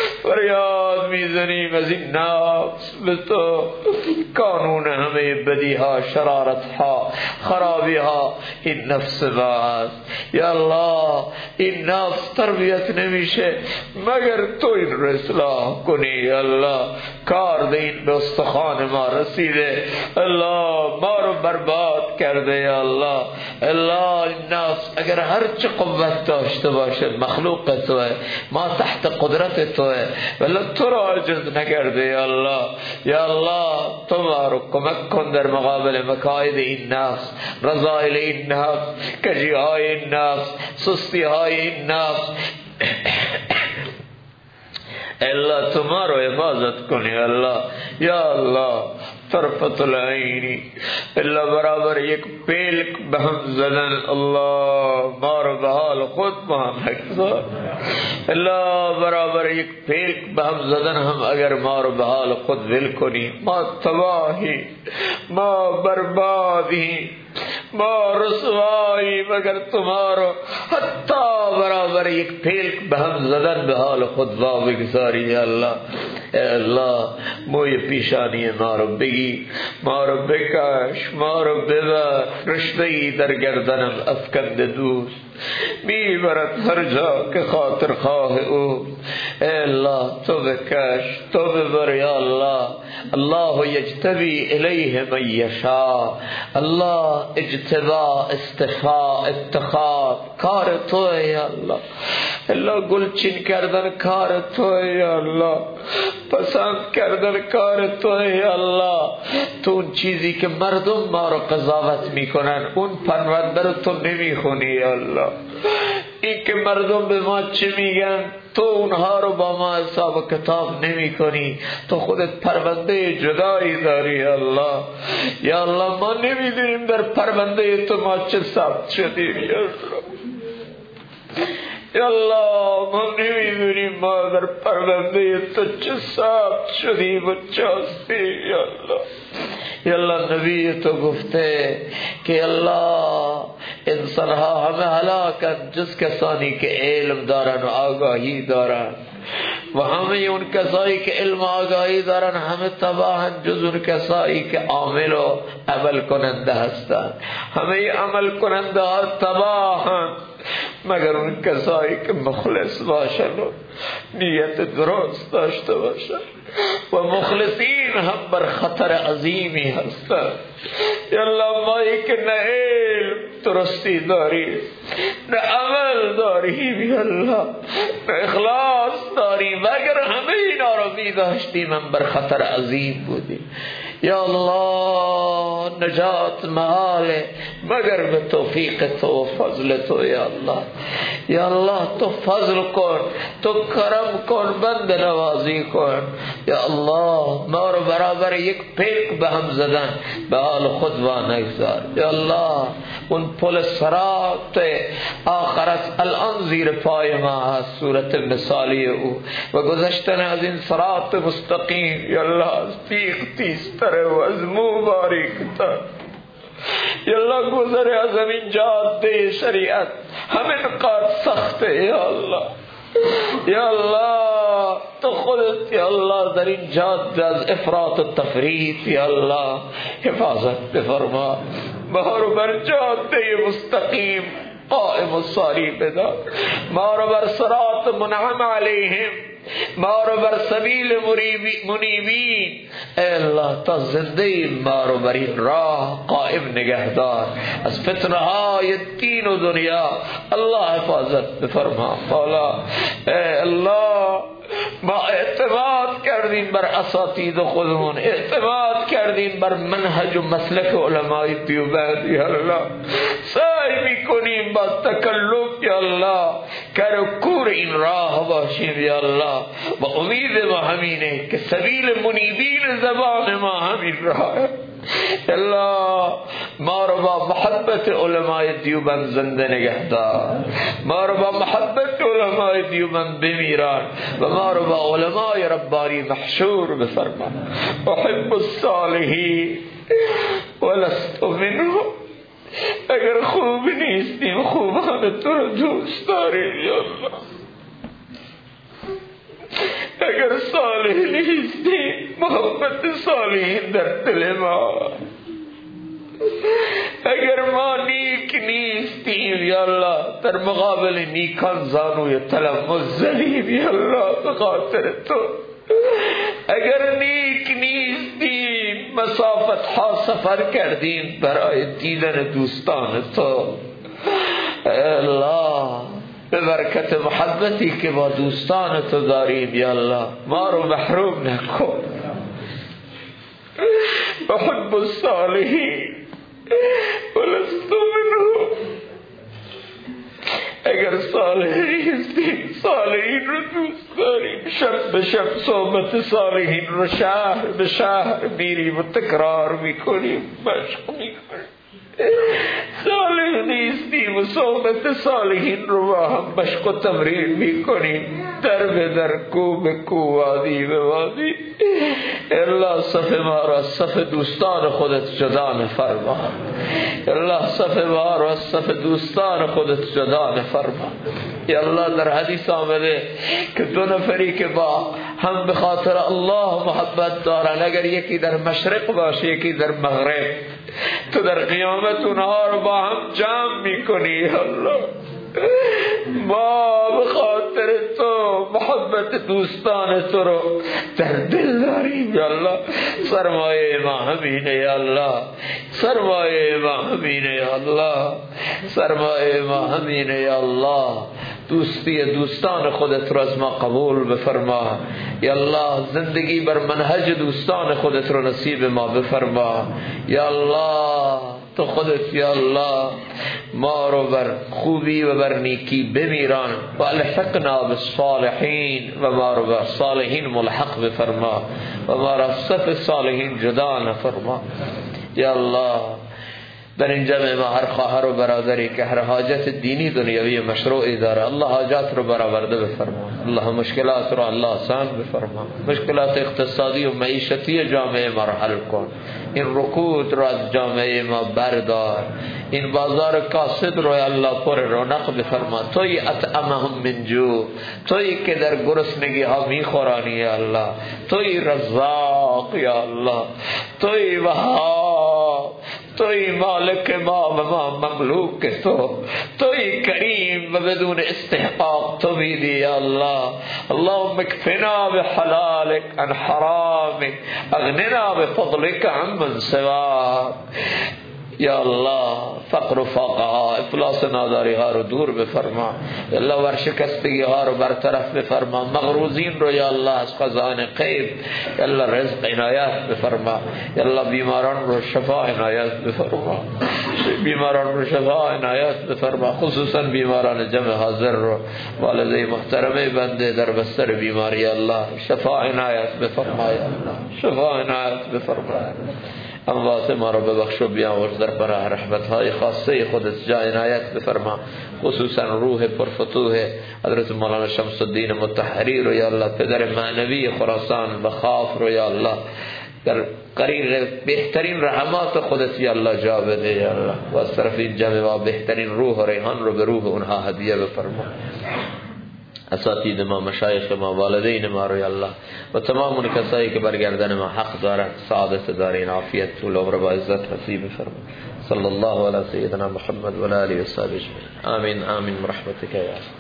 فریاد میزنیم از این نفس به تو. قانون همه بدی ها، شرارت ها، خرابی ها این نفس باست یا الله. این نفس تربیت نمیشه مگر تو این رو اصلاح کنی یا الله. کار این به استخوان ما رسیده الله، ما رو برباد کرده یا الله. الله این نفس اگر هر چه قوت داشته باشه مخلوق توه، ما تحت قدرت توه، ولی تو را عاجز نکرده یا الله. یا الله تو ما رو کمک کن در مقابل مکاید این نفس، رذائل این نفس، کجی های این نفس، سستی های این نفس. اللہ تمہارو حفاظت کنی اللہ یا اللہ. طرفت العینی اللہ برابر یک پیلک بہم زدن اللہ مارو بحال خود بہم حکزار. اللہ برابر یک پیلک بہم زدن ہم اگر مارو بحال خود ول کنی ما تباہی ما بربادی ما رسوائی مگر تمہارو حتی برابر یک پیلک بہم زدن بحال خود بگذاری. یا اللہ اے اللہ موی پیشانی مارو بگی، مارو بکش، مارو ببر، رشتهی در گردنم افکند دوست میبرد هر جا که خاطر خواه او. اے اللہ تو بکش، تو ببر یا اللہ. اللہ یجتبی الیہ من یشاء. اللہ اجتبا استفاء اتخاذ کار تو ہے یا اللہ. اللہ گلچین کردن کار تو ہے یا اللہ، پسند کردن کار تو ہے یا اللہ. تو اون چیزی که مردم ما رو قضاوت میکنن اون پرونده رو تو نمیخونی یا اللہ. این که مردم به ما چه میگن تو اونها رو با ما حساب و کتاب نمی کنی، تو خودت پرونده جدایی داری یا الله. یا الله ما نمیدونیم در پرونده تو ما چه ثبت شدیم یا الله. یا الله ما نمیدونیم ما در پرونده تو چه ثبت شدیم و چه هستیم یا الله. یا الله نبی تو گفته که الله انسان ها همه هلاکند جز کسانی که علم دارن و آگاهی دارن، و همه اون کسایی که علم و آگاهی دارن همه تباهند جز اون کسایی که عامل و عمل کننده هستند. همه عمل کننده ها تباهند مگر اون کسایی که مخلص باشن و نیت درست داشته باشن، و مخلصین هم بر خطر عظیمی هستند. یا الله مایی که نه علم درستی داری، نه عمل داری یا الله، نه اخلاص داری، و اگر همه اینا رو می داشتیم هم بر خطر عظیم بودیم. یا الله نجات محاله مگر به توفیق تو و فضل تو یا الله. یا الله تو فضل کن، تو کرم کن، بند نوازی کن یا الله. ما رو برابر یک پیک به هم زدن به حال خود نگذار یا الله. اون پل صراط آخرت الان زیر پای ما هست، صورت مثالی او، و گذشتن از این صراط مستقیم یا الله از تیغ تیزتر سر و از مو باریک تر. یا الله گذر از همین جاده شریعت همینقدر سخته. یا الله، یا الله تو خودت یا الله در این جاده از افراط و تفریط یا الله حفاظت بفرما. ما رو بر جاده مستقیم قائم و ساری بدار. ما رو بر صراط منعم علیهم، ما رو بر سبیل منیبین ای الله تا زنده ما رو بر این راه قائم نگهدار. از فتنه های دین و دنیا الله حفاظت بفرما. مولا ای الله ما اعتماد کردیم بر اساتید خودمون، اعتماد کردیم بر منهج و مسلک علمای دیوبند. یا الله سعی میکنیم با تکلف یا الله کور این راه باشیم. یا الله و امید ما همینه که سبیل منیبین زبان ما همین راه. الله ما رو با محبت علمای دیوبند زنده نگهدار، ما رو با محبت علمای دیوبند بمیران و ما رو با علمای ربانی محشور بفرما. احب الصالحین ولست منهم. اگر خوب نیستیم خوبان تو رو دوست داریم. یا الله اگر صالح نیستیم محبت صالحین در دل ما. اگر ما نیک نیستیم یا الله در مقابل نیکان زانوی تلمس زدیم. یا الله به خاطر تو. اگر نیک نیستیم مسافت ها سفر کردیم برای دیدن دوستان تو. ای الله به برکت محبتی که با دوستان تو داریم یا الله ما رو محروم نکن. احب الصالحین ولست منهم. اگر صالح نیستیم صالحین رو دوست داریم، شب به شب صحبت صالحین رو شهر به شهر میریم و تکرار میکنیم، مشق میکنیم. صالح نیستیم و صحبت صالحین رو با هم مشق و تمرین میکنیم، در به در، کو به کو، وادی به وادی. الله صف ما را صف دوستان خودت جدا نفرما. الله صف ما را صف دوستان خودت جدا نفرما. یا الله در حدیث آمده که دو نفری که با هم به خاطر الله محبت دارن، اگر یکی در مشرق باشه یکی در مغرب، تو در قیامت اونها رو با هم جمع میکنی. یا الله ما به خاطر تو محبت دوستان تو رو در دل داریم. یا الله سرمایه ما همینه. یا الله سرمایه ما همینه. یا الله سرمایه ما همینه. یا الله دوستی دوستان خودت را از ما قبول بفرما. یا الله زندگی بر منهج دوستان خودت را نصیب ما بفرما. یا الله تو خودت یا الله ما رو بر خوبی و بر نیکی بمیران و الحقنا بالصالحین و ما رو بر صالحین ملحق بفرما و ما را صف صالحین جدا نفرما. یا الله در این جمع ما هر خواهر و برادری که هر حاجت دینی دنیوی مشروعی داره الله حاجات رو برآورده بفرما. الله مشکلات رو الله آسان بفرما. مشکلات اقتصادی و معیشتی جامعه ما رو حل کن. این رکود رو از جامعه ما بردار. این بازار کاسد رو الله پر رونق بفرما. توی اطعمهم من جوع، توی که در گرسنگی ها میخورانی یا الله. توی رزاق یا الله، توی وهاب، توی مالک ما و ما مملوک تو، توی کریم و بدون استحقاق تو میدی یا الله. اللهم اکفنا بحلالک عن حرامک، اغننا بفضلک عن من سواک. یا الله فقر و فاقه، افلاس ناداری ها رو دور بفرما. یا الله ورشکستگی ها رو برطرف بفرما. مغروزین رو یا الله از خزائن غیب یا الله رزق عنایت بفرما. یا الله بیماران رو شفا عنایت بفرما. بیماران رو شفا عنایت بفرما، خصوصا بیماران جمع حاضر رو والده محترمه بنده در بستر بیماری الله شفا عنایت بفرما. یا الله شفا عنایت بفرما. اموات ما رو ببخش و بیامرز در برای رحمتهای خاصه خودت جا عنایت بفرما. خصوصا روح پرفتوح حضرت مولانا شمس الدین مطهری رو یا الله، پدر معنوی خراسان بخاف رو یا الله در قریر بهترین رحمات خودت یا الله جا بده یا الله، و از طرف این جمع و بهترین روح و ریحان رو به روح اونها هدیه بفرما. اساتید ما، مشایخ ما، والدین ما رو یا الله و تمام اون کسایی که برگردن ما حق دارند سعادت دارین، عافیت طول عمر با عزت نصیب فرما. صلی الله علی سیدنا محمد و علی و صحبه اجمعین. آمین آمین برحمتک یا الله.